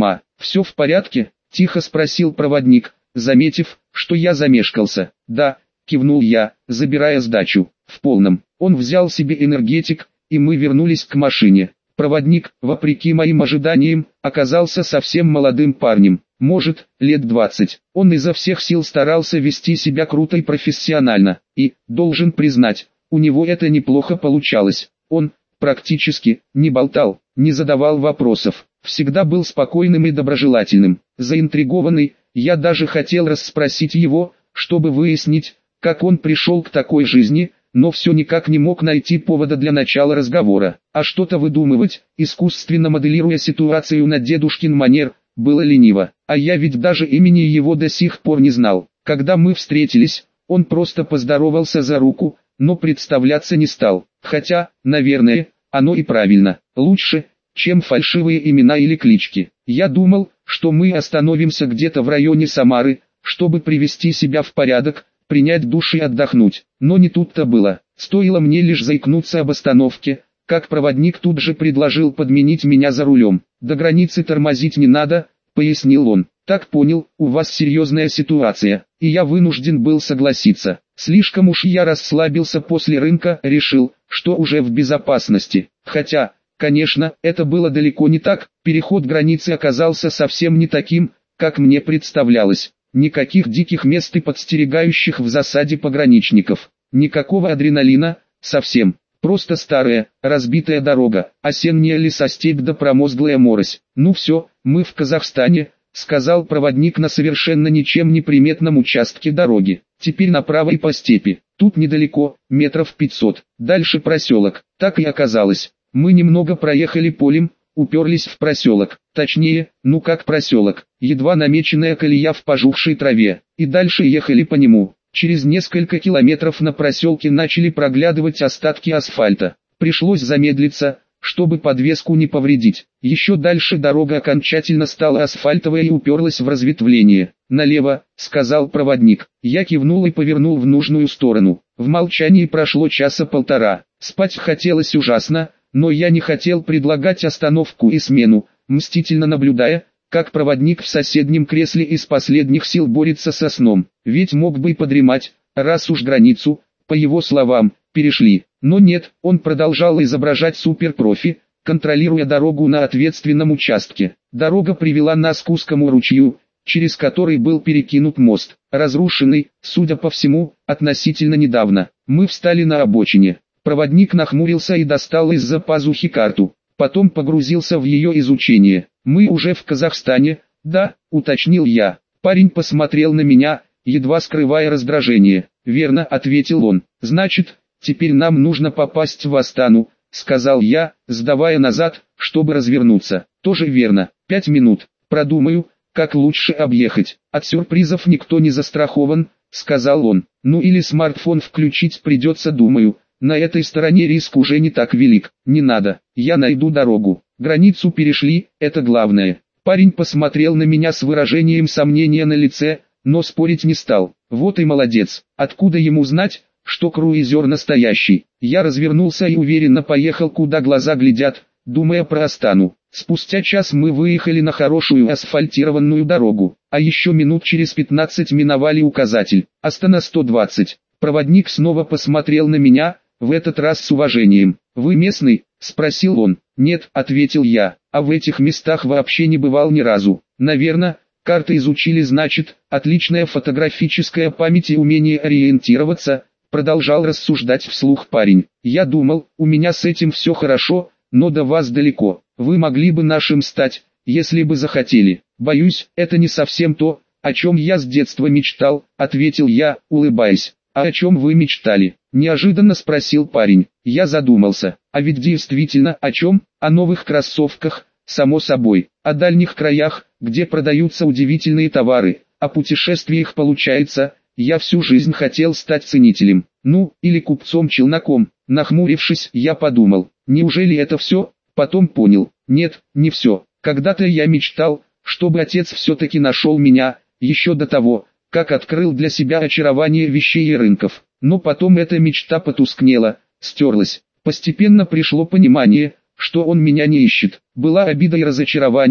«Все в порядке?» – тихо спросил проводник, заметив, что я замешкался. «Да», – кивнул я, забирая сдачу. «В полном». Он взял себе энергетик, и мы вернулись к машине. Проводник, вопреки моим ожиданиям, оказался совсем молодым парнем, может, лет 20. Он изо всех сил старался вести себя круто и профессионально, и, должен признать, у него это неплохо получалось. Он, практически, не болтал, не задавал вопросов, всегда был спокойным и доброжелательным. Заинтригованный, я даже хотел расспросить его, чтобы выяснить, как он пришел к такой жизни, но все никак не мог найти повода для начала разговора. А что-то выдумывать, искусственно моделируя ситуацию на дедушкин манер, было лениво. А я ведь даже имени его до сих пор не знал. Когда мы встретились, он просто поздоровался за руку, но представляться не стал. Хотя, наверное, оно и правильно. Лучше, чем фальшивые имена или клички. Я думал, что мы остановимся где-то в районе Самары, чтобы привести себя в порядок, принять душ и отдохнуть. Но не тут-то было. Стоило мне лишь заикнуться об остановке, как проводник тут же предложил подменить меня за рулем. «До границы тормозить не надо», — пояснил он. «Так понял, у вас серьезная ситуация». И я вынужден был согласиться. Слишком уж я расслабился после рынка, решил, что уже в безопасности. Хотя, конечно, это было далеко не так. Переход границы оказался совсем не таким, как мне представлялось. Никаких диких мест и подстерегающих в засаде пограничников. Никакого адреналина, совсем. Просто старая, разбитая дорога, осенняя лесостепь да промозглая морось. «Ну все, мы в Казахстане», — сказал проводник на совершенно ничем не приметном участке дороги. «Теперь направо и по степи. Тут недалеко, метров 500. Дальше проселок». Так и оказалось. Мы немного проехали полем, уперлись в проселок. Точнее, ну как проселок, едва намеченная колея в пожухшей траве. И дальше ехали по нему. Через несколько километров на проселке начали проглядывать остатки асфальта. Пришлось замедлиться, чтобы подвеску не повредить. Еще дальше дорога окончательно стала асфальтовой и уперлась в разветвление. «Налево», — сказал проводник. Я кивнул и повернул в нужную сторону. В молчании прошло часа полтора. Спать хотелось ужасно, но я не хотел предлагать остановку и смену, мстительно наблюдая, как проводник в соседнем кресле из последних сил борется со сном. Ведь мог бы и подремать, раз уж границу, по его словам, перешли. Но нет, он продолжал изображать суперпрофи, контролируя дорогу на ответственном участке. Дорога привела нас к узкому ручью, через который был перекинут мост, разрушенный, судя по всему, относительно недавно. Мы встали на обочине. Проводник нахмурился и достал из-за пазухи карту. Потом погрузился в ее изучение. «Мы уже в Казахстане, да?» — уточнил я. Парень посмотрел на меня, едва скрывая раздражение. «Верно», — ответил он. «Значит, теперь нам нужно попасть в Астану», — сказал я, сдавая назад, чтобы развернуться. «Тоже верно. 5 минут. Продумаю, как лучше объехать. От сюрпризов никто не застрахован», — сказал он. «Ну или смартфон включить придется, думаю. На этой стороне риск уже не так велик. Не надо, я найду дорогу. Границу перешли, это главное». Парень посмотрел на меня с выражением сомнения на лице, но спорить не стал. Вот и молодец. Откуда ему знать, что круизер настоящий? Я развернулся и уверенно поехал, куда глаза глядят, думая про Астану. Спустя час мы выехали на хорошую асфальтированную дорогу, а еще минут через 15 миновали указатель. Астана 120. Проводник снова посмотрел на меня, в этот раз с уважением. «Вы местный?» — спросил он. «Нет», — ответил я, — «а в этих местах вообще не бывал ни разу». «Наверно, карты изучили, значит, отличная фотографическая память и умение ориентироваться», — продолжал рассуждать вслух парень. «Я думал, у меня с этим все хорошо, но до вас далеко. Вы могли бы нашим стать, если бы захотели». «Боюсь, это не совсем то, о чем я с детства мечтал», — ответил я, улыбаясь. «А о чем вы мечтали?» — неожиданно спросил парень. Я задумался. А ведь действительно о чем? О новых кроссовках, само собой. О дальних краях, где продаются удивительные товары. О путешествиях получается. Я всю жизнь хотел стать ценителем. Ну, или купцом-челноком. Нахмурившись, я подумал. Неужели это все? Потом понял. Нет, не все. Когда-то я мечтал, чтобы отец все-таки нашел меня, еще до того, как открыл для себя очарование вещей и рынков. Но потом эта мечта потускнела, стерлась. Постепенно пришло понимание, что он меня не ищет. Была обида и разочарование,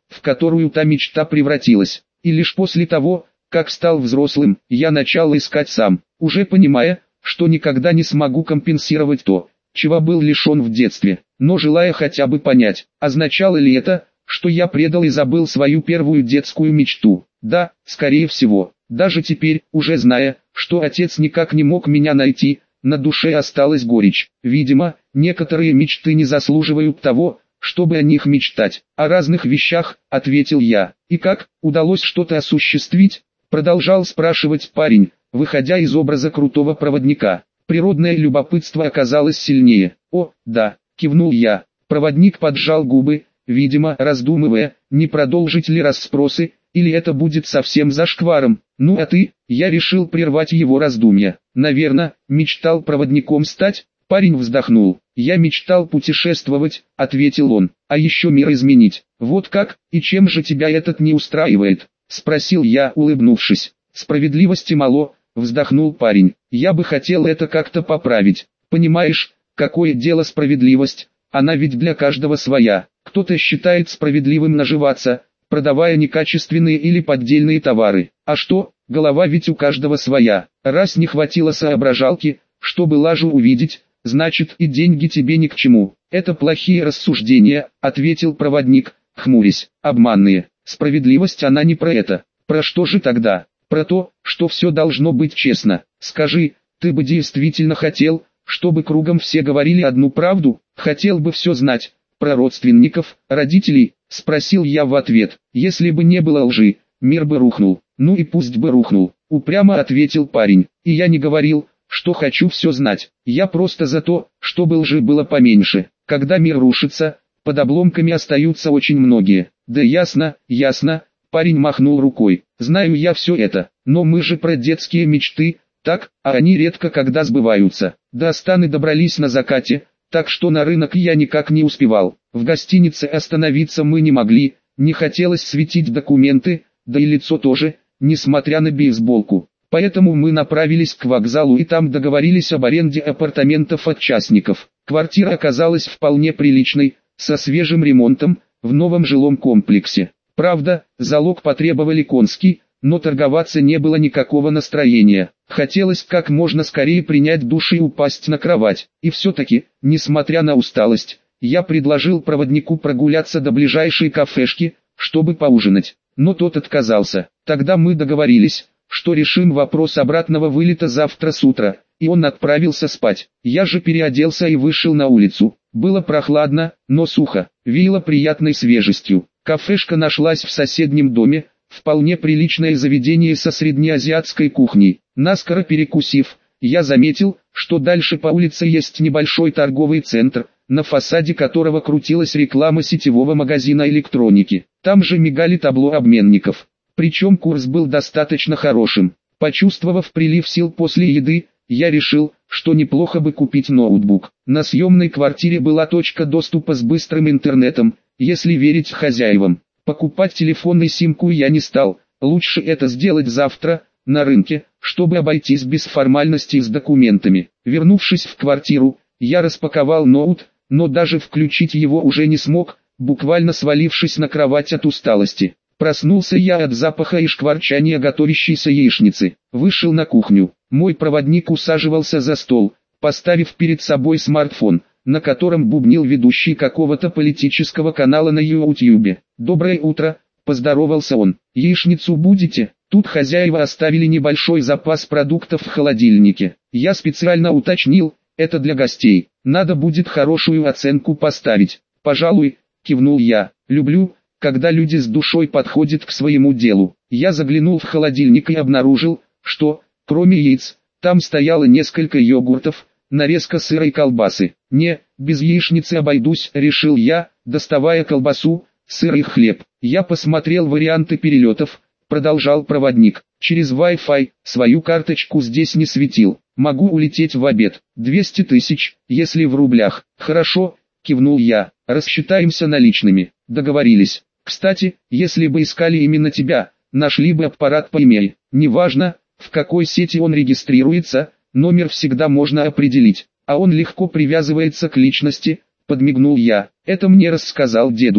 в которую та мечта превратилась. И лишь после того, как стал взрослым, я начал искать сам, уже понимая, что никогда не смогу компенсировать то, чего был лишен в детстве, но желая хотя бы понять, означало ли это, что я предал и забыл свою первую детскую мечту. Да, скорее всего, даже теперь, уже зная, что отец никак не мог меня найти, на душе осталась горечь. Видимо, некоторые мечты не заслуживают того, чтобы о них мечтать. О разных вещах, ответил я. И как, удалось что-то осуществить? Продолжал спрашивать парень, выходя из образа крутого проводника. Природное любопытство оказалось сильнее. О, да, кивнул я. Проводник поджал губы, видимо, раздумывая, не продолжить ли расспросы, или это будет совсем зашкваром. Ну а ты? Я решил прервать его раздумья. Наверное, мечтал проводником стать? Парень вздохнул. Я мечтал путешествовать, ответил он, а еще мир изменить. Вот как, и чем же тебя этот не устраивает? Спросил я, улыбнувшись. Справедливости мало, вздохнул парень. Я бы хотел это как-то поправить. Понимаешь, какое дело справедливость? Она ведь для каждого своя. Кто-то считает справедливым наживаться, продавая некачественные или поддельные товары. А что, голова ведь у каждого своя. Раз не хватило соображалки, чтобы лажу увидеть, значит и деньги тебе ни к чему. Это плохие рассуждения, ответил проводник, хмурясь. Обманные. Справедливость она не про это. Про что же тогда? Про то, что все должно быть честно. Скажи, ты бы действительно хотел, чтобы кругом все говорили одну правду? Хотел бы все знать про родственников, родителей? Спросил я в ответ. Если бы не было лжи, мир бы рухнул. Ну и пусть бы рухнул, упрямо ответил парень. И я не говорил, что хочу все знать. Я просто за то, чтобы лжи было поменьше. Когда мир рушится, под обломками остаются очень многие. Да ясно, ясно, парень махнул рукой. Знаю я все это, но мы же про детские мечты, так, а они редко когда сбываются. До Астаны добрались на закате, так что на рынок я никак не успевал. В гостинице остановиться мы не могли, не хотелось светить документы, да и лицо тоже, несмотря на бейсболку. Поэтому мы направились к вокзалу и там договорились об аренде апартаментов от частников. Квартира оказалась вполне приличной, со свежим ремонтом, в новом жилом комплексе. Правда, залог потребовали конский, но торговаться не было никакого настроения. Хотелось как можно скорее принять душ и упасть на кровать. И все-таки, несмотря на усталость, я предложил проводнику прогуляться до ближайшей кафешки, чтобы поужинать. Но тот отказался. Тогда мы договорились, что решим вопрос обратного вылета завтра с утра, и он отправился спать. Я же переоделся и вышел на улицу. Было прохладно, но сухо, веяло приятной свежестью. Кафешка нашлась в соседнем доме, вполне приличное заведение со среднеазиатской кухней. Наскоро перекусив, я заметил, что дальше по улице есть небольшой торговый центр, на фасаде которого крутилась реклама сетевого магазина электроники. Там же мигали табло обменников. Причем курс был достаточно хорошим. Почувствовав прилив сил после еды, я решил, что неплохо бы купить ноутбук. На съемной квартире была точка доступа с быстрым интернетом, если верить хозяевам. Покупать телефон и симку я не стал, лучше это сделать завтра, на рынке, чтобы обойтись без формальностей с документами. Вернувшись в квартиру, я распаковал ноут, но даже включить его уже не смог, буквально свалившись на кровать от усталости. Проснулся я от запаха и шкварчания готовящейся яичницы. Вышел на кухню. Мой проводник усаживался за стол, поставив перед собой смартфон, на котором бубнил ведущий какого-то политического канала на YouTube. «Доброе утро», – поздоровался он. «Яичницу будете?» Тут хозяева оставили небольшой запас продуктов в холодильнике. Я специально уточнил, это для гостей. Надо будет хорошую оценку поставить. «Пожалуй», – кивнул я. «Люблю, когда люди с душой подходят к своему делу». Я заглянул в холодильник и обнаружил, что, кроме яиц, там стояло несколько йогуртов, нарезка сыра и колбасы. «Не, без яичницы обойдусь», — решил я, доставая колбасу, сыр и хлеб. Я посмотрел варианты перелетов, продолжал проводник. Через Wi-Fi, свою карточку здесь не светил. Могу улететь в обед. 200 тысяч, если в рублях. Хорошо, кивнул я. Рассчитаемся наличными. Договорились. Кстати, если бы искали именно тебя, нашли бы аппарат по имени. Неважно, в какой сети он регистрируется, номер всегда можно определить, а он легко привязывается к личности, подмигнул я. Это мне рассказал дедушка.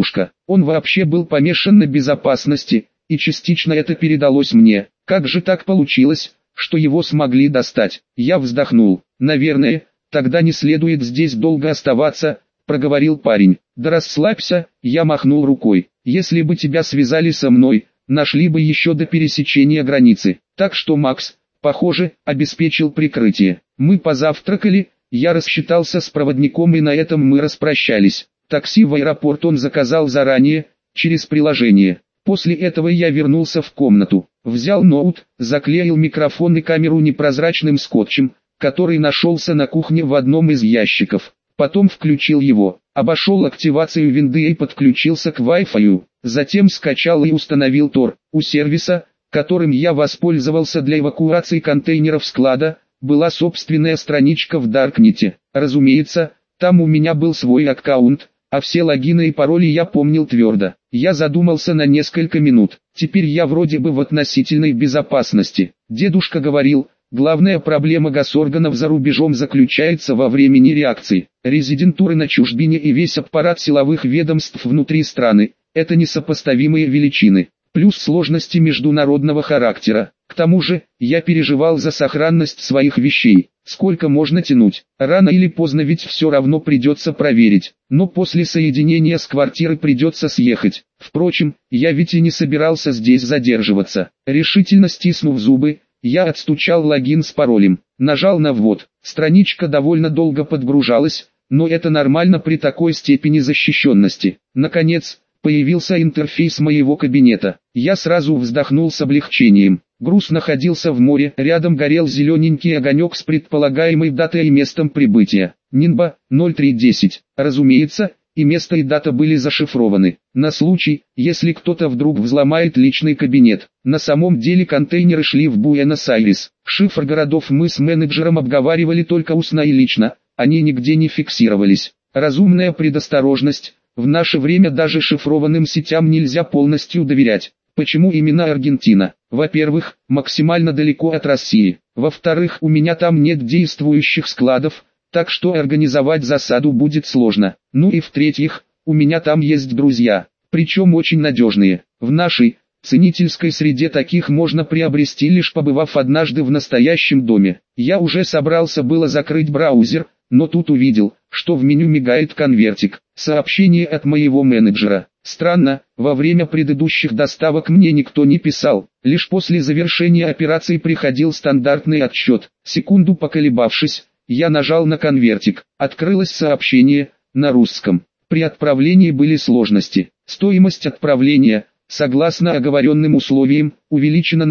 Он вообще был помешан на безопасности, и частично это передалось мне. Как же так получилось, что его смогли достать? Я вздохнул. Наверное, тогда не следует здесь долго оставаться, проговорил парень. Да расслабься, я махнул рукой. Если бы тебя связали со мной, нашли бы еще до пересечения границы. Так что Макс, похоже, обеспечил прикрытие. Мы позавтракали, я рассчитался с проводником и на этом мы распрощались. Такси в аэропорт он заказал заранее, через приложение. После этого я вернулся в комнату, взял ноут, заклеил микрофон и камеру непрозрачным скотчем, который нашелся на кухне в одном из ящиков. Потом включил его, обошел активацию винды и подключился к Wi-Fi. Затем скачал и установил Tor. У сервиса, которым я воспользовался для эвакуации контейнеров склада, была собственная страничка в Даркнете. Разумеется, там у меня был свой аккаунт, а все логины и пароли я помнил твердо. Я задумался на несколько минут. Теперь я вроде бы в относительной безопасности. Дедушка говорил, главная проблема госорганов за рубежом заключается во времени реакции. Резидентуры на чужбине и весь аппарат силовых ведомств внутри страны – это несопоставимые величины. Плюс сложности международного характера. К тому же, я переживал за сохранность своих вещей. Сколько можно тянуть? Рано или поздно ведь все равно придется проверить. Но после соединения с квартирой придется съехать. Впрочем, я ведь и не собирался здесь задерживаться. Решительно стиснув зубы, я отстучал логин с паролем. Нажал на ввод. Страничка довольно долго подгружалась, но это нормально при такой степени защищенности. Наконец, появился интерфейс моего кабинета. Я сразу вздохнул с облегчением. Груз находился в море, рядом горел зелененький огонек с предполагаемой датой и местом прибытия. Нинба, 0310. Разумеется, и место и дата были зашифрованы. На случай, если кто-то вдруг взломает личный кабинет. На самом деле контейнеры шли в Буэнос-Айрес. Шифр городов мы с менеджером обговаривали только устно и лично, они нигде не фиксировались. Разумная предосторожность. В наше время даже шифрованным сетям нельзя полностью доверять. Почему именно Аргентина? Во-первых, максимально далеко от России. Во-вторых, у меня там нет действующих складов, так что организовать засаду будет сложно. Ну и в-третьих, у меня там есть друзья, причем очень надежные. В нашей, ценительской среде таких можно приобрести лишь побывав однажды в настоящем доме. Я уже собрался было закрыть браузер, но тут увидел, что в меню мигает конвертик. Сообщение от моего менеджера. Странно, во время предыдущих доставок мне никто не писал. Лишь после завершения операции приходил стандартный отчет. Секунду поколебавшись, я нажал на конвертик. Открылось сообщение, на русском. При отправлении были сложности. Стоимость отправления, согласно оговоренным условиям, увеличена на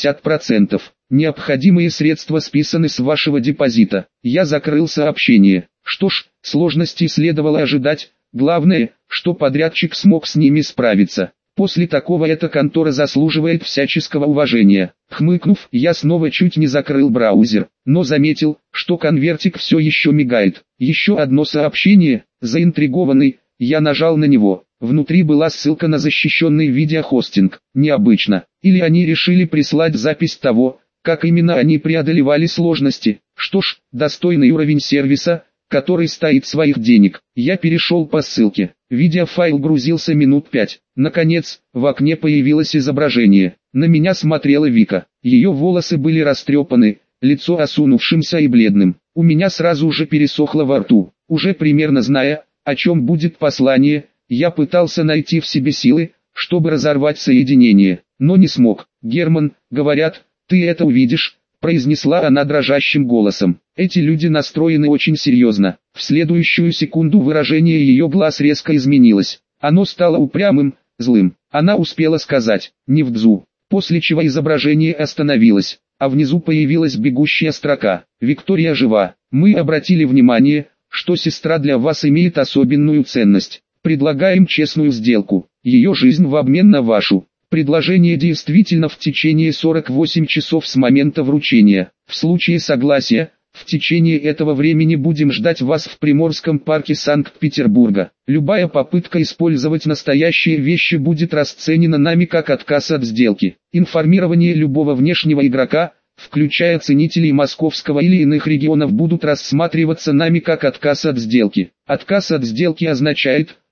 50%. Необходимые средства списаны с вашего депозита. Я закрыл сообщение. Что ж, сложностей следовало ожидать. Главное, что подрядчик смог с ними справиться. После такого эта контора заслуживает всяческого уважения. Хмыкнув, я снова чуть не закрыл браузер, но заметил, что конвертик все еще мигает. Еще одно сообщение, заинтригованный, я нажал на него. Внутри была ссылка на защищенный видеохостинг. Необычно. Или они решили прислать запись того, как именно они преодолевали сложности. Что ж, достойный уровень сервиса, который стоит своих денег. Я перешел по ссылке. Видеофайл грузился минут 5. Наконец, в окне появилось изображение. На меня смотрела Вика. Ее волосы были растрепаны, лицо осунувшимся и бледным. У меня сразу же пересохло во рту. Уже примерно зная, о чем будет послание, я пытался найти в себе силы, чтобы разорвать соединение, но не смог. «Герман, говорят, ты это увидишь», произнесла она дрожащим голосом. Эти люди настроены очень серьезно. В следующую секунду выражение ее глаз резко изменилось. Оно стало упрямым, злым. Она успела сказать «Невдзу», после чего изображение остановилось, а внизу появилась бегущая строка «Виктория жива. Мы обратили внимание, что сестра для вас имеет особенную ценность. Предлагаем честную сделку, ее жизнь в обмен на вашу». Предложение действительно в течение 48 часов с момента вручения. В случае согласия, в течение этого времени будем ждать вас в Приморском парке Санкт-Петербурга. Любая попытка использовать настоящие вещи будет расценена нами как отказ от сделки. Информирование любого внешнего игрока, включая ценителей московского или иных регионов, будут рассматриваться нами как отказ от сделки. Отказ от сделки означает,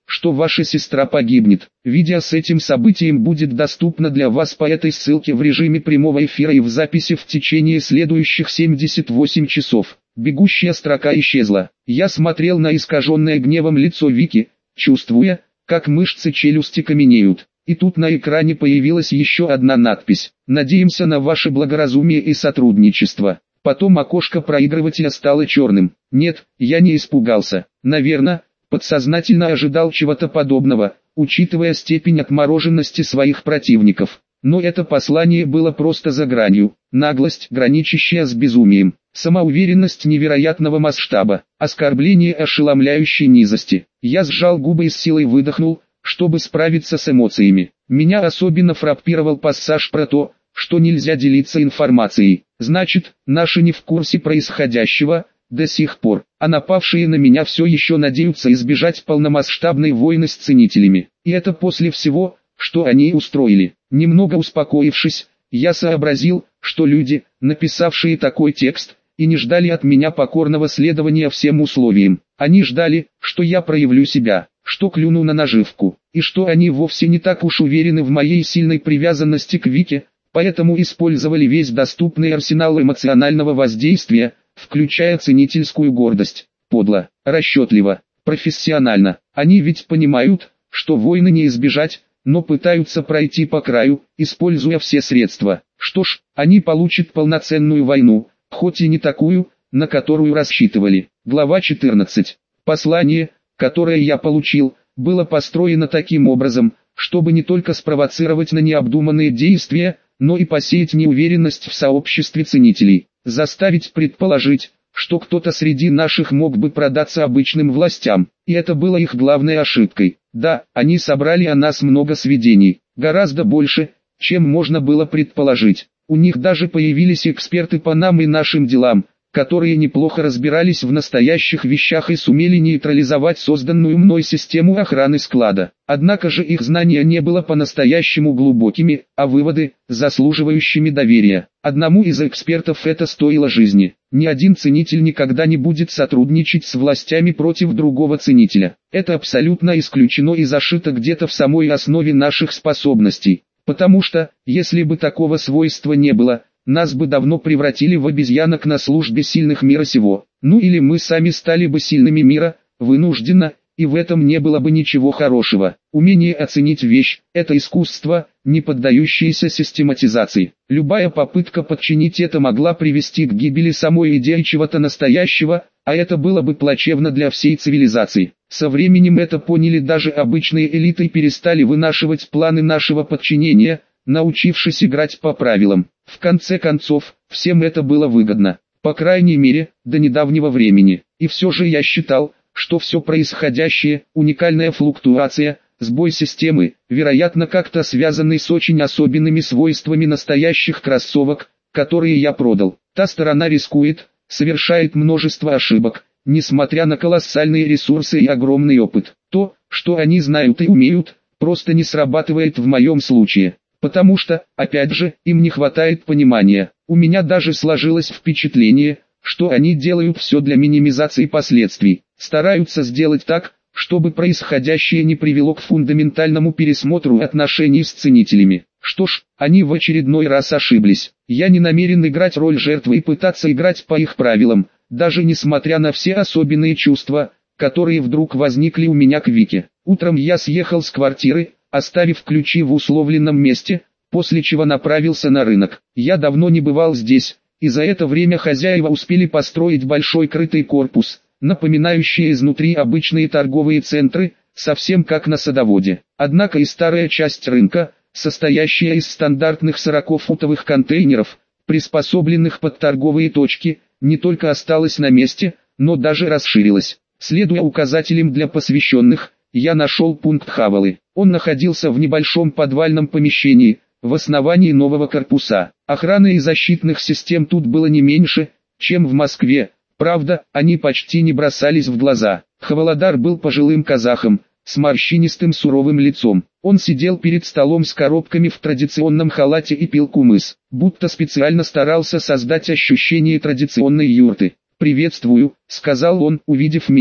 что ваша сестра погибнет. Видео с этим событием будет доступно для вас по этой ссылке в режиме прямого эфира и в записи в течение следующих 78 часов. Бегущая строка исчезла. Я смотрел на искаженное гневом лицо Вики, чувствуя, как мышцы челюсти каменеют. И тут на экране появилась еще одна надпись: «Надеемся на ваше благоразумие и сотрудничество». Потом окошко проигрывателя стало черным. Нет, я не испугался. Наверное, подсознательно ожидал чего-то подобного, учитывая степень отмороженности своих противников. Но это послание было просто за гранью. Наглость, граничащая с безумием. Самоуверенность невероятного масштаба. Оскорбление ошеломляющей низости. Я сжал губы и с силой выдохнул, чтобы справиться с эмоциями. Меня особенно фраппировал пассаж про то, что нельзя делиться информацией. Значит, наши не в курсе происходящего до сих пор, а напавшие на меня все еще надеются избежать полномасштабной войны с ценителями. И это после всего, что они устроили. Немного успокоившись, я сообразил, что люди, написавшие такой текст, и не ждали от меня покорного следования всем условиям. Они ждали, что я проявлю себя, что клюну на наживку, и что они вовсе не так уж уверены в моей сильной привязанности к Вике, поэтому использовали весь доступный арсенал эмоционального воздействия, включая ценительскую гордость. Подло, расчетливо, профессионально. Они ведь понимают, что войны не избежать, но пытаются пройти по краю, используя все средства. Что ж, они получат полноценную войну, хоть и не такую, на которую рассчитывали. Глава 14. Послание, которое я получил, было построено таким образом, чтобы не только спровоцировать на необдуманные действия, но и посеять неуверенность в сообществе ценителей, заставить предположить, что кто-то среди наших мог бы продаться обычным властям, и это было их главной ошибкой. Да, они собрали о нас много сведений, гораздо больше, чем можно было предположить. У них даже появились эксперты по нам и нашим делам, которые неплохо разбирались в настоящих вещах и сумели нейтрализовать созданную мной систему охраны склада. Однако же их знания не было по-настоящему глубокими, а выводы, заслуживающими доверия. Одному из экспертов это стоило жизни. Ни один ценитель никогда не будет сотрудничать с властями против другого ценителя. Это абсолютно исключено и зашито где-то в самой основе наших способностей. Потому что, если бы такого свойства не было, нас бы давно превратили в обезьянок на службе сильных мира сего. Ну или мы сами стали бы сильными мира, вынужденно, и в этом не было бы ничего хорошего. Умение оценить вещь – это искусство, не поддающееся систематизации. Любая попытка подчинить это могла привести к гибели самой идеи чего-то настоящего, а это было бы плачевно для всей цивилизации. Со временем это поняли даже обычные элиты и перестали вынашивать планы нашего подчинения, научившись играть по правилам. В конце концов, всем это было выгодно, по крайней мере, до недавнего времени. И все же я считал, что все происходящее – уникальная флуктуация, сбой системы, вероятно как-то связанный с очень особенными свойствами настоящих кроссовок, которые я продал. Та сторона рискует, совершает множество ошибок, несмотря на колоссальные ресурсы и огромный опыт. То, что они знают и умеют, просто не срабатывает в моем случае. Потому что, опять же, им не хватает понимания. У меня даже сложилось впечатление, что они делают все для минимизации последствий. Стараются сделать так, чтобы происходящее не привело к фундаментальному пересмотру отношений с ценителями. Что ж, они в очередной раз ошиблись. Я не намерен играть роль жертвы и пытаться играть по их правилам, даже несмотря на все особенные чувства, которые вдруг возникли у меня к Вике. Утром я съехал с квартиры, оставив ключи в условленном месте, после чего направился на рынок. Я давно не бывал здесь, и за это время хозяева успели построить большой крытый корпус, напоминающий изнутри обычные торговые центры, совсем как на садоводе. Однако и старая часть рынка, состоящая из стандартных 40-футовых контейнеров, приспособленных под торговые точки, не только осталась на месте, но даже расширилась. Следуя указателям для посвященных, я нашел пункт Хавалы. Он находился в небольшом подвальном помещении, в основании нового корпуса. Охраны и защитных систем тут было не меньше, чем в Москве. Правда, они почти не бросались в глаза. Хаваладар был пожилым казахом, с морщинистым суровым лицом. Он сидел перед столом с коробками в традиционном халате и пил кумыс, будто специально старался создать ощущение традиционной юрты. «Приветствую», — сказал он, увидев меня.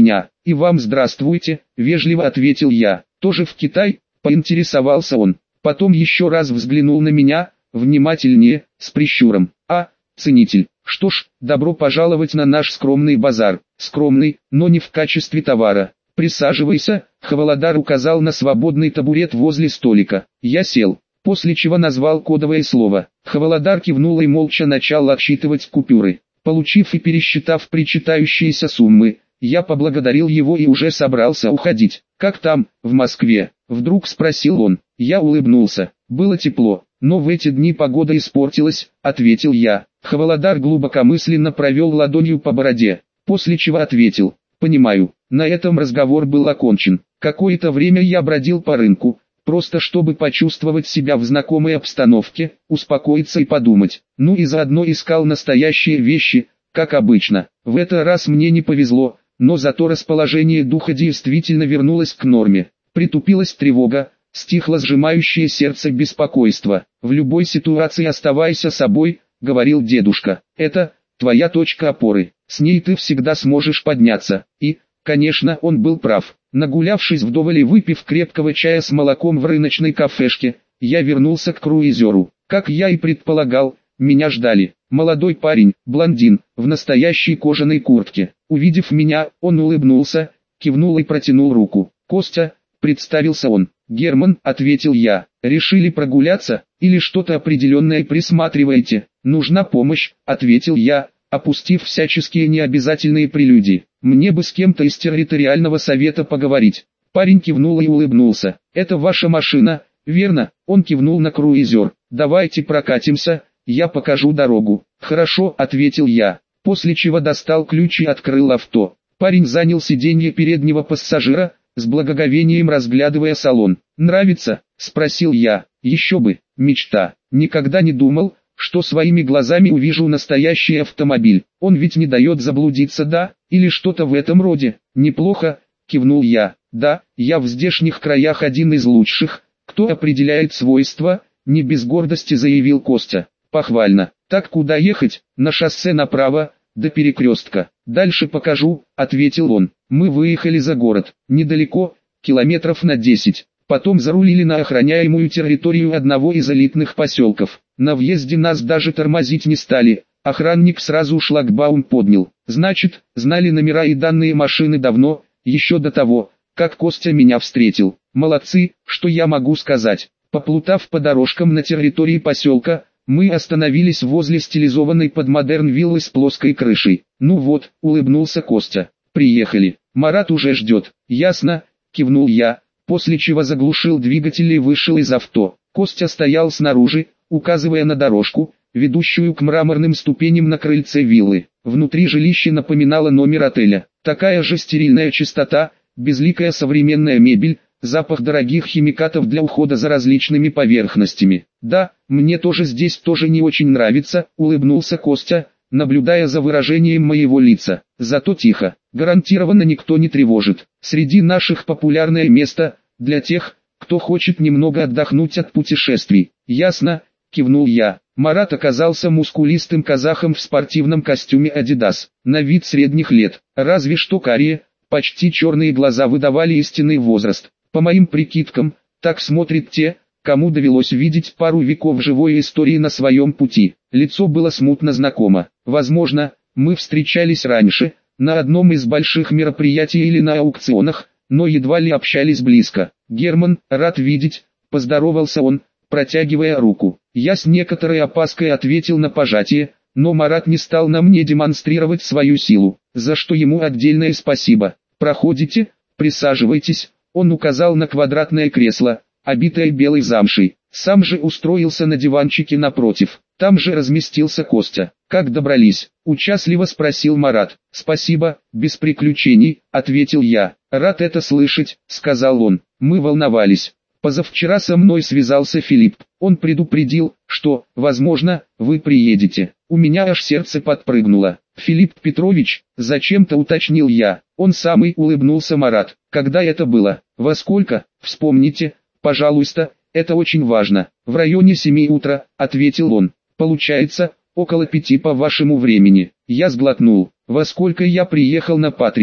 «И вам здравствуйте», — вежливо ответил я. «Тоже в Китай?» — поинтересовался он. Потом еще раз взглянул на меня, внимательнее, с прищуром. «А, ценитель, что ж, добро пожаловать на наш скромный базар». «Скромный, но не в качестве товара. Присаживайся», — Хаваладар указал на свободный табурет возле столика. Я сел, после чего назвал кодовое слово. Хаваладар кивнул и молча начал отсчитывать купюры. Получив и пересчитав причитающиеся суммы, я поблагодарил его и уже собрался уходить. «Как там, в Москве?» — вдруг спросил он. Я улыбнулся. «Было тепло, но в эти дни погода испортилась», — ответил я. Хаваладар глубокомысленно провел ладонью по бороде, после чего ответил: «Понимаю». На этом разговор был окончен. Какое-то время я бродил по рынку, просто чтобы почувствовать себя в знакомой обстановке, успокоиться и подумать. Ну и заодно искал настоящие вещи, как обычно. В этот раз мне не повезло, но зато расположение духа действительно вернулось к норме. Притупилась тревога, стихло сжимающее сердце беспокойство. «В любой ситуации оставайся собой», — говорил дедушка. «Это твоя точка опоры, с ней ты всегда сможешь подняться». И, конечно, он был прав. Нагулявшись вдоволь и выпив крепкого чая с молоком в рыночной кафешке, я вернулся к круизеру. Как я и предполагал, меня ждали. Молодой парень, блондин, в настоящей кожаной куртке. Увидев меня, он улыбнулся, кивнул и протянул руку. «Костя», — представился он. «Герман», — ответил я. «Решили прогуляться, или что-то определенное присматриваете?» «Нужна помощь», — ответил я, опустив всяческие необязательные прелюдии. «Мне бы с кем-то из территориального совета поговорить». Парень кивнул и улыбнулся. «Это ваша машина, верно?» Он кивнул на круизер. «Давайте прокатимся, я покажу дорогу». «Хорошо», — ответил я, после чего достал ключ и открыл авто. Парень занял сиденье переднего пассажира, с благоговением разглядывая салон. «Нравится?» — спросил я. «Еще бы, мечта. Никогда не думал, что своими глазами увижу настоящий автомобиль. Он ведь не дает заблудиться, да? Или что-то в этом роде?» «Неплохо», — кивнул я. «Да, я в здешних краях один из лучших. Кто определяет свойства?» — не без гордости заявил Костя. «Похвально. Так куда ехать?» «На шоссе направо, до перекрестка. Дальше покажу», — ответил он. Мы выехали за город. Недалеко, километров на 10. Потом зарулили на охраняемую территорию одного из элитных поселков. На въезде нас даже тормозить не стали. Охранник сразу шлагбаум поднял. Значит, знали номера и данные машины давно, еще до того, как Костя меня встретил. Молодцы, что я могу сказать. Поплутав по дорожкам на территории поселка, мы остановились возле стилизованной под модерн виллы с плоской крышей. «Ну вот», — улыбнулся Костя, — «приехали. Марат уже ждет». «Ясно», — кивнул я, после чего заглушил двигатель и вышел из авто. Костя стоял снаружи, указывая на дорожку, ведущую к мраморным ступеням на крыльце виллы. Внутри жилище напоминало номер отеля. Такая же стерильная чистота, безликая современная мебель, запах дорогих химикатов для ухода за различными поверхностями. «Да, мне тоже здесь тоже не очень нравится», — улыбнулся Костя, наблюдая за выражением моего лица. «Зато тихо, гарантированно никто не тревожит. Среди наших популярное место, для тех, кто хочет немного отдохнуть от путешествий». «Ясно», — кивнул я. Марат оказался мускулистым казахом в спортивном костюме Adidas, на вид средних лет, разве что карие, почти черные глаза выдавали истинный возраст. По моим прикидкам, так смотрят те, кому довелось видеть пару веков живой истории на своем пути. Лицо было смутно знакомо. Возможно, мы встречались раньше, на одном из больших мероприятий или на аукционах, но едва ли общались близко. «Герман, рад видеть», — поздоровался он, протягивая руку. Я с некоторой опаской ответил на пожатие, но Марат не стал на мне демонстрировать свою силу, за что ему отдельное спасибо. «Проходите, присаживайтесь», — он указал на квадратное кресло, обитое белой замшей. Сам же устроился на диванчике напротив. Там же разместился Костя. «Как добрались?» — участливо спросил Марат. «Спасибо, без приключений», — ответил я. «Рад это слышать», — сказал он. «Мы волновались. Позавчера со мной связался Филипп. Он предупредил, что, возможно, вы приедете. У меня аж сердце подпрыгнуло». «Филипп Петрович», — зачем-то уточнил я. «Он самый», — улыбнулся Марат. «Когда это было? Во сколько? Вспомните, пожалуйста, это очень важно». «В районе 7 утра», — ответил он. «Получается, около 5 по вашему времени». Я сглотнул. «Во сколько я приехал на Патрике?»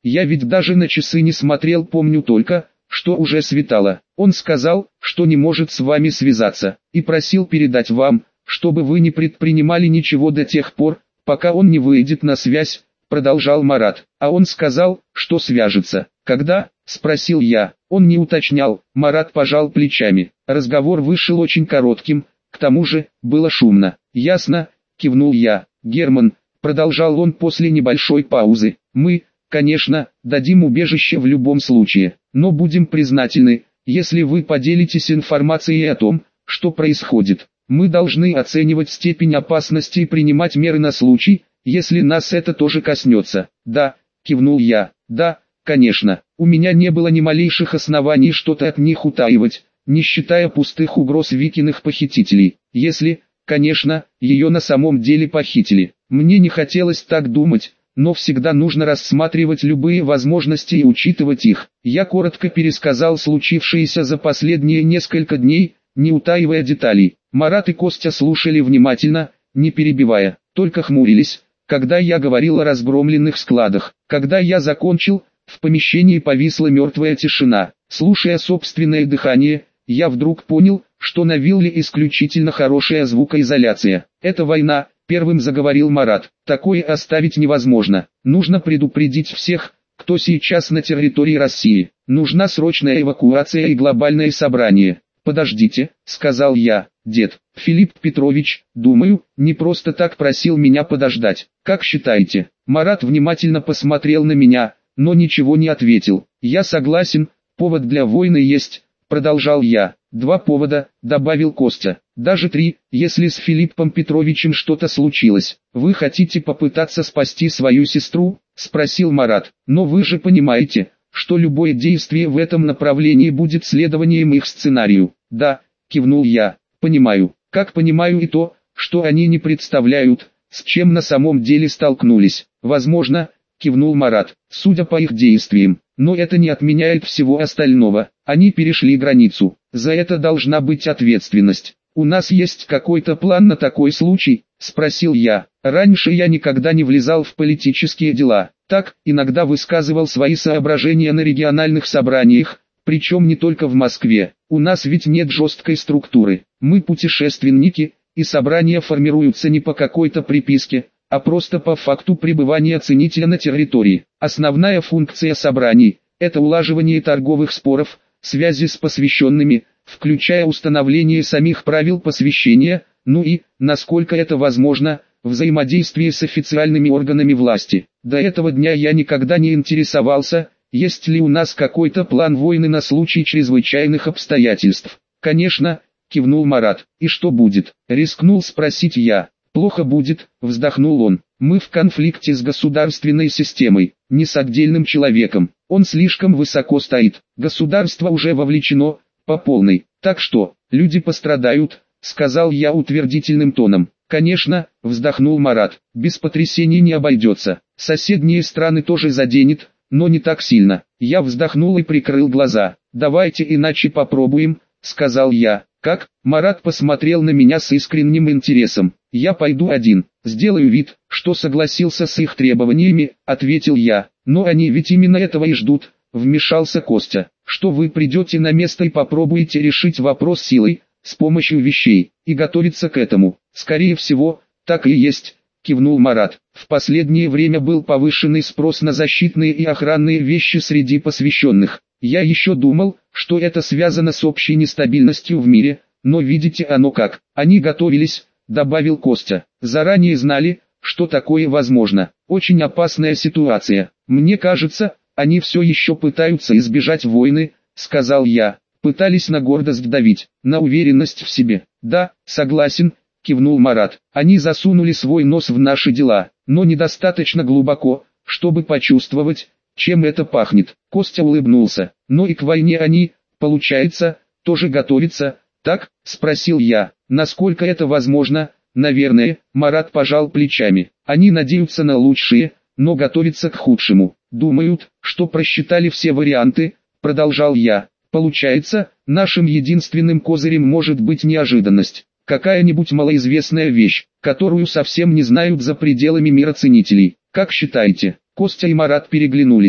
Я ведь даже на часы не смотрел, помню только, что уже светало. Он сказал, что не может с вами связаться, и просил передать вам, чтобы вы не предпринимали ничего до тех пор, пока он не выйдет на связь, продолжал Марат. А он сказал, что свяжется. Когда? Спросил я. Он не уточнял. Марат пожал плечами. Разговор вышел очень коротким, к тому же, было шумно. Ясно, кивнул я. Герман, продолжал он после небольшой паузы, мы, конечно, дадим убежище в любом случае, но будем признательны, если вы поделитесь информацией о том, что происходит. Мы должны оценивать степень опасности и принимать меры на случай, если нас это тоже коснется. Да, кивнул я. Да, конечно, у меня не было ни малейших оснований что-то от них утаивать, не считая пустых угроз Викиных похитителей. Если, конечно, ее на самом деле похитили. Мне не хотелось так думать, но всегда нужно рассматривать любые возможности и учитывать их. Я коротко пересказал случившееся за последние несколько дней, не утаивая деталей. Марат и Костя слушали внимательно, не перебивая, только хмурились, когда я говорил о разгромленных складах. Когда я закончил, в помещении повисла мертвая тишина. Слушая собственное дыхание, я вдруг понял, что на вилле исключительно хорошая звукоизоляция. «Это война», — первым заговорил Марат. «Такое оставить невозможно. Нужно предупредить всех, кто сейчас на территории России. Нужна срочная эвакуация и глобальное собрание». «Подождите», — сказал я. «Дед, Филипп Петрович, думаю, не просто так просил меня подождать. Как считаете?» Марат внимательно посмотрел на меня, но ничего не ответил. «Я согласен, повод для войны есть», — продолжал я. «Два повода», — добавил Костя. «Даже три, если с Филиппом Петровичем что-то случилось. Вы хотите попытаться спасти свою сестру?» — спросил Марат. «Но вы же понимаете, что любое действие в этом направлении будет следованием их сценарию». «Да», — кивнул я, — «понимаю. Как понимаю и то, что они не представляют, с чем на самом деле столкнулись. Возможно», — кивнул Марат, — «судя по их действиям. Но это не отменяет всего остального. Они перешли границу. За это должна быть ответственность. У нас есть какой-то план на такой случай?» — спросил я. Раньше я никогда не влезал в политические дела. Так, иногда высказывал свои соображения на региональных собраниях, причем не только в Москве. У нас ведь нет жесткой структуры. Мы путешественники, и собрания формируются не по какой-то приписке, а просто по факту пребывания ценителя на территории. Основная функция собраний – это улаживание торговых споров, связи с посвященными, включая установление самих правил посвящения, ну и, насколько это возможно, взаимодействие с официальными органами власти. До этого дня я никогда не интересовался, есть ли у нас какой-то план войны на случай чрезвычайных обстоятельств. «Конечно», — кивнул Марат. «И что будет?» — рискнул спросить я. «Плохо будет», — вздохнул он. «Мы в конфликте с государственной системой, не с отдельным человеком. Он слишком высоко стоит. Государство уже вовлечено, по полной. Так что, люди пострадают», — сказал я утвердительным тоном. «Конечно», — вздохнул Марат, — «без потрясений не обойдется. Соседние страны тоже заденет, но не так сильно». Я вздохнул и прикрыл глаза. «Давайте иначе попробуем», — сказал я. «Как?» — Марат посмотрел на меня с искренним интересом. «Я пойду один, сделаю вид, что согласился с их требованиями», — ответил я. «Но они ведь именно этого и ждут», — вмешался Костя. «Что вы придете на место и попробуете решить вопрос силой, с помощью вещей, и готовиться к этому». «Скорее всего, так и есть», — кивнул Марат. «В последнее время был повышенный спрос на защитные и охранные вещи среди посвященных. Я еще думал, что это связано с общей нестабильностью в мире, но видите оно как. Они готовились», — добавил Костя. «Заранее знали, что такое возможно. Очень опасная ситуация. Мне кажется, они все еще пытаются избежать войны», — сказал я. «Пытались на гордость давить, на уверенность в себе». «Да, согласен», — кивнул Марат. «Они засунули свой нос в наши дела, но недостаточно глубоко, чтобы почувствовать, чем это пахнет». Костя улыбнулся. «Но и к войне они, получается, тоже готовятся, так?» — спросил я. «Насколько это возможно?» «Наверное», — Марат пожал плечами. «Они надеются на лучшее, но готовятся к худшему. Думают, что просчитали все варианты», — продолжал я. «Получается, нашим единственным козырем может быть неожиданность. Какая-нибудь малоизвестная вещь, которую совсем не знают за пределами мира ценителей. Как считаете?» Костя и Марат переглянулись.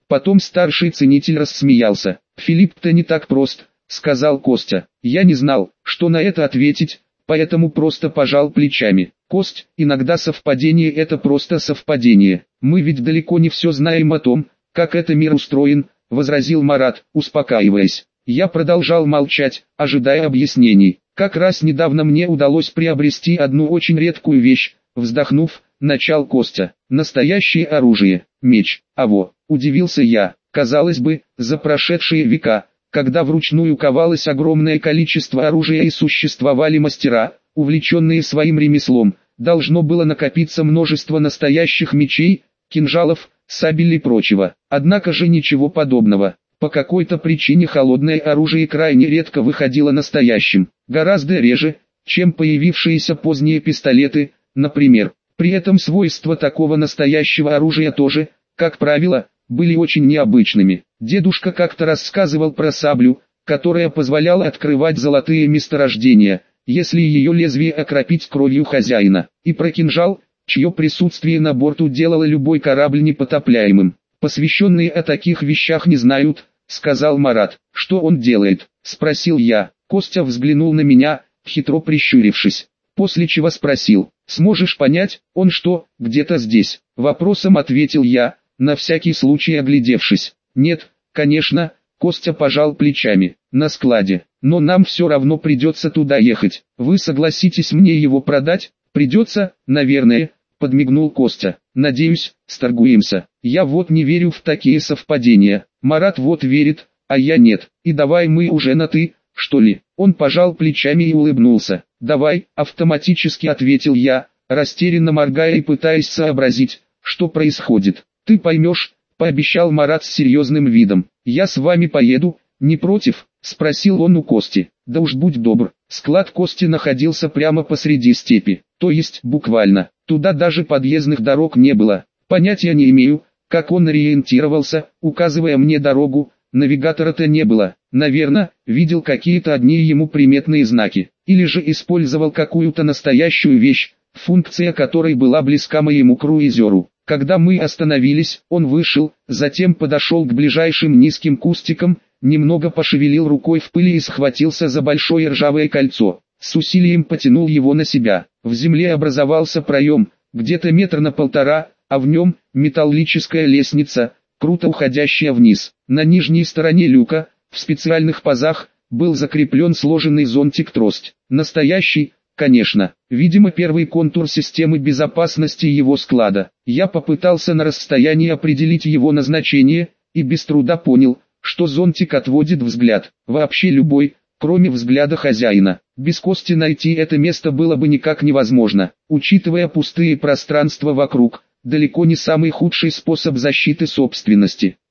Потом старший ценитель рассмеялся. «Филипп-то не так прост», — сказал Костя. Я не знал, что на это ответить, поэтому просто пожал плечами. «Кость, иногда совпадение — это просто совпадение. Мы ведь далеко не все знаем о том, как этот мир устроен», — возразил Марат, успокаиваясь. Я продолжал молчать, ожидая объяснений. «Как раз недавно мне удалось приобрести одну очень редкую вещь», — вздохнув, начал Костя. «Настоящее оружие, меч». «Аво», — удивился я. Казалось бы, за прошедшие века, когда вручную ковалось огромное количество оружия и существовали мастера, увлеченные своим ремеслом, должно было накопиться множество настоящих мечей, кинжалов, сабель и прочего. Однако же ничего подобного. По какой-то причине холодное оружие крайне редко выходило настоящим, гораздо реже, чем появившиеся поздние пистолеты, например. При этом свойства такого настоящего оружия тоже, как правило, были очень необычными. Дедушка как-то рассказывал про саблю, которая позволяла открывать золотые месторождения, если ее лезвие окропить кровью хозяина, и про кинжал, чье присутствие на борту делало любой корабль непотопляемым. «Посвященные о таких вещах не знают», — сказал Марат. «Что он делает?» — спросил я. Костя взглянул на меня, хитро прищурившись, после чего спросил: «Сможешь понять, он что, где-то здесь?» Вопросом ответил я, на всякий случай оглядевшись. «Нет, конечно», — Костя пожал плечами, — «на складе. Но нам все равно придется туда ехать. Вы согласитесь мне его продать?» «Придется, наверное», — подмигнул Костя. «Надеюсь, сторгуемся. Я вот не верю в такие совпадения. Марат вот верит, а я нет. И давай мы уже на «ты», что ли?» Он пожал плечами и улыбнулся. «Давай», — автоматически ответил я, растерянно моргая и пытаясь сообразить, что происходит. «Ты поймешь», — пообещал Марат с серьезным видом. «Я с вами поеду, не против?» — спросил он у Кости. «Да уж будь добр». Склад Кости находился прямо посреди степи, то есть буквально. Туда даже подъездных дорог не было. Понятия не имею, как он ориентировался, указывая мне дорогу. Навигатора-то не было. Наверное, видел какие-то одни ему приметные знаки. Или же использовал какую-то настоящую вещь, функция которой была близка моему круизеру. Когда мы остановились, он вышел, затем подошел к ближайшим низким кустикам, немного пошевелил рукой в пыли и схватился за большое ржавое кольцо. С усилием потянул его на себя. В земле образовался проем, где-то метр на полтора, а в нем металлическая лестница, круто уходящая вниз. На нижней стороне люка, в специальных пазах, был закреплен сложенный зонтик-трость. Настоящий, конечно. Видимо, первый контур системы безопасности его склада. Я попытался на расстоянии определить его назначение, и без труда понял, что зонтик отводит взгляд. Вообще любой, кроме взгляда хозяина. Без Кости найти это место было бы никак невозможно. Учитывая пустые пространства вокруг, далеко не самый худший способ защиты собственности.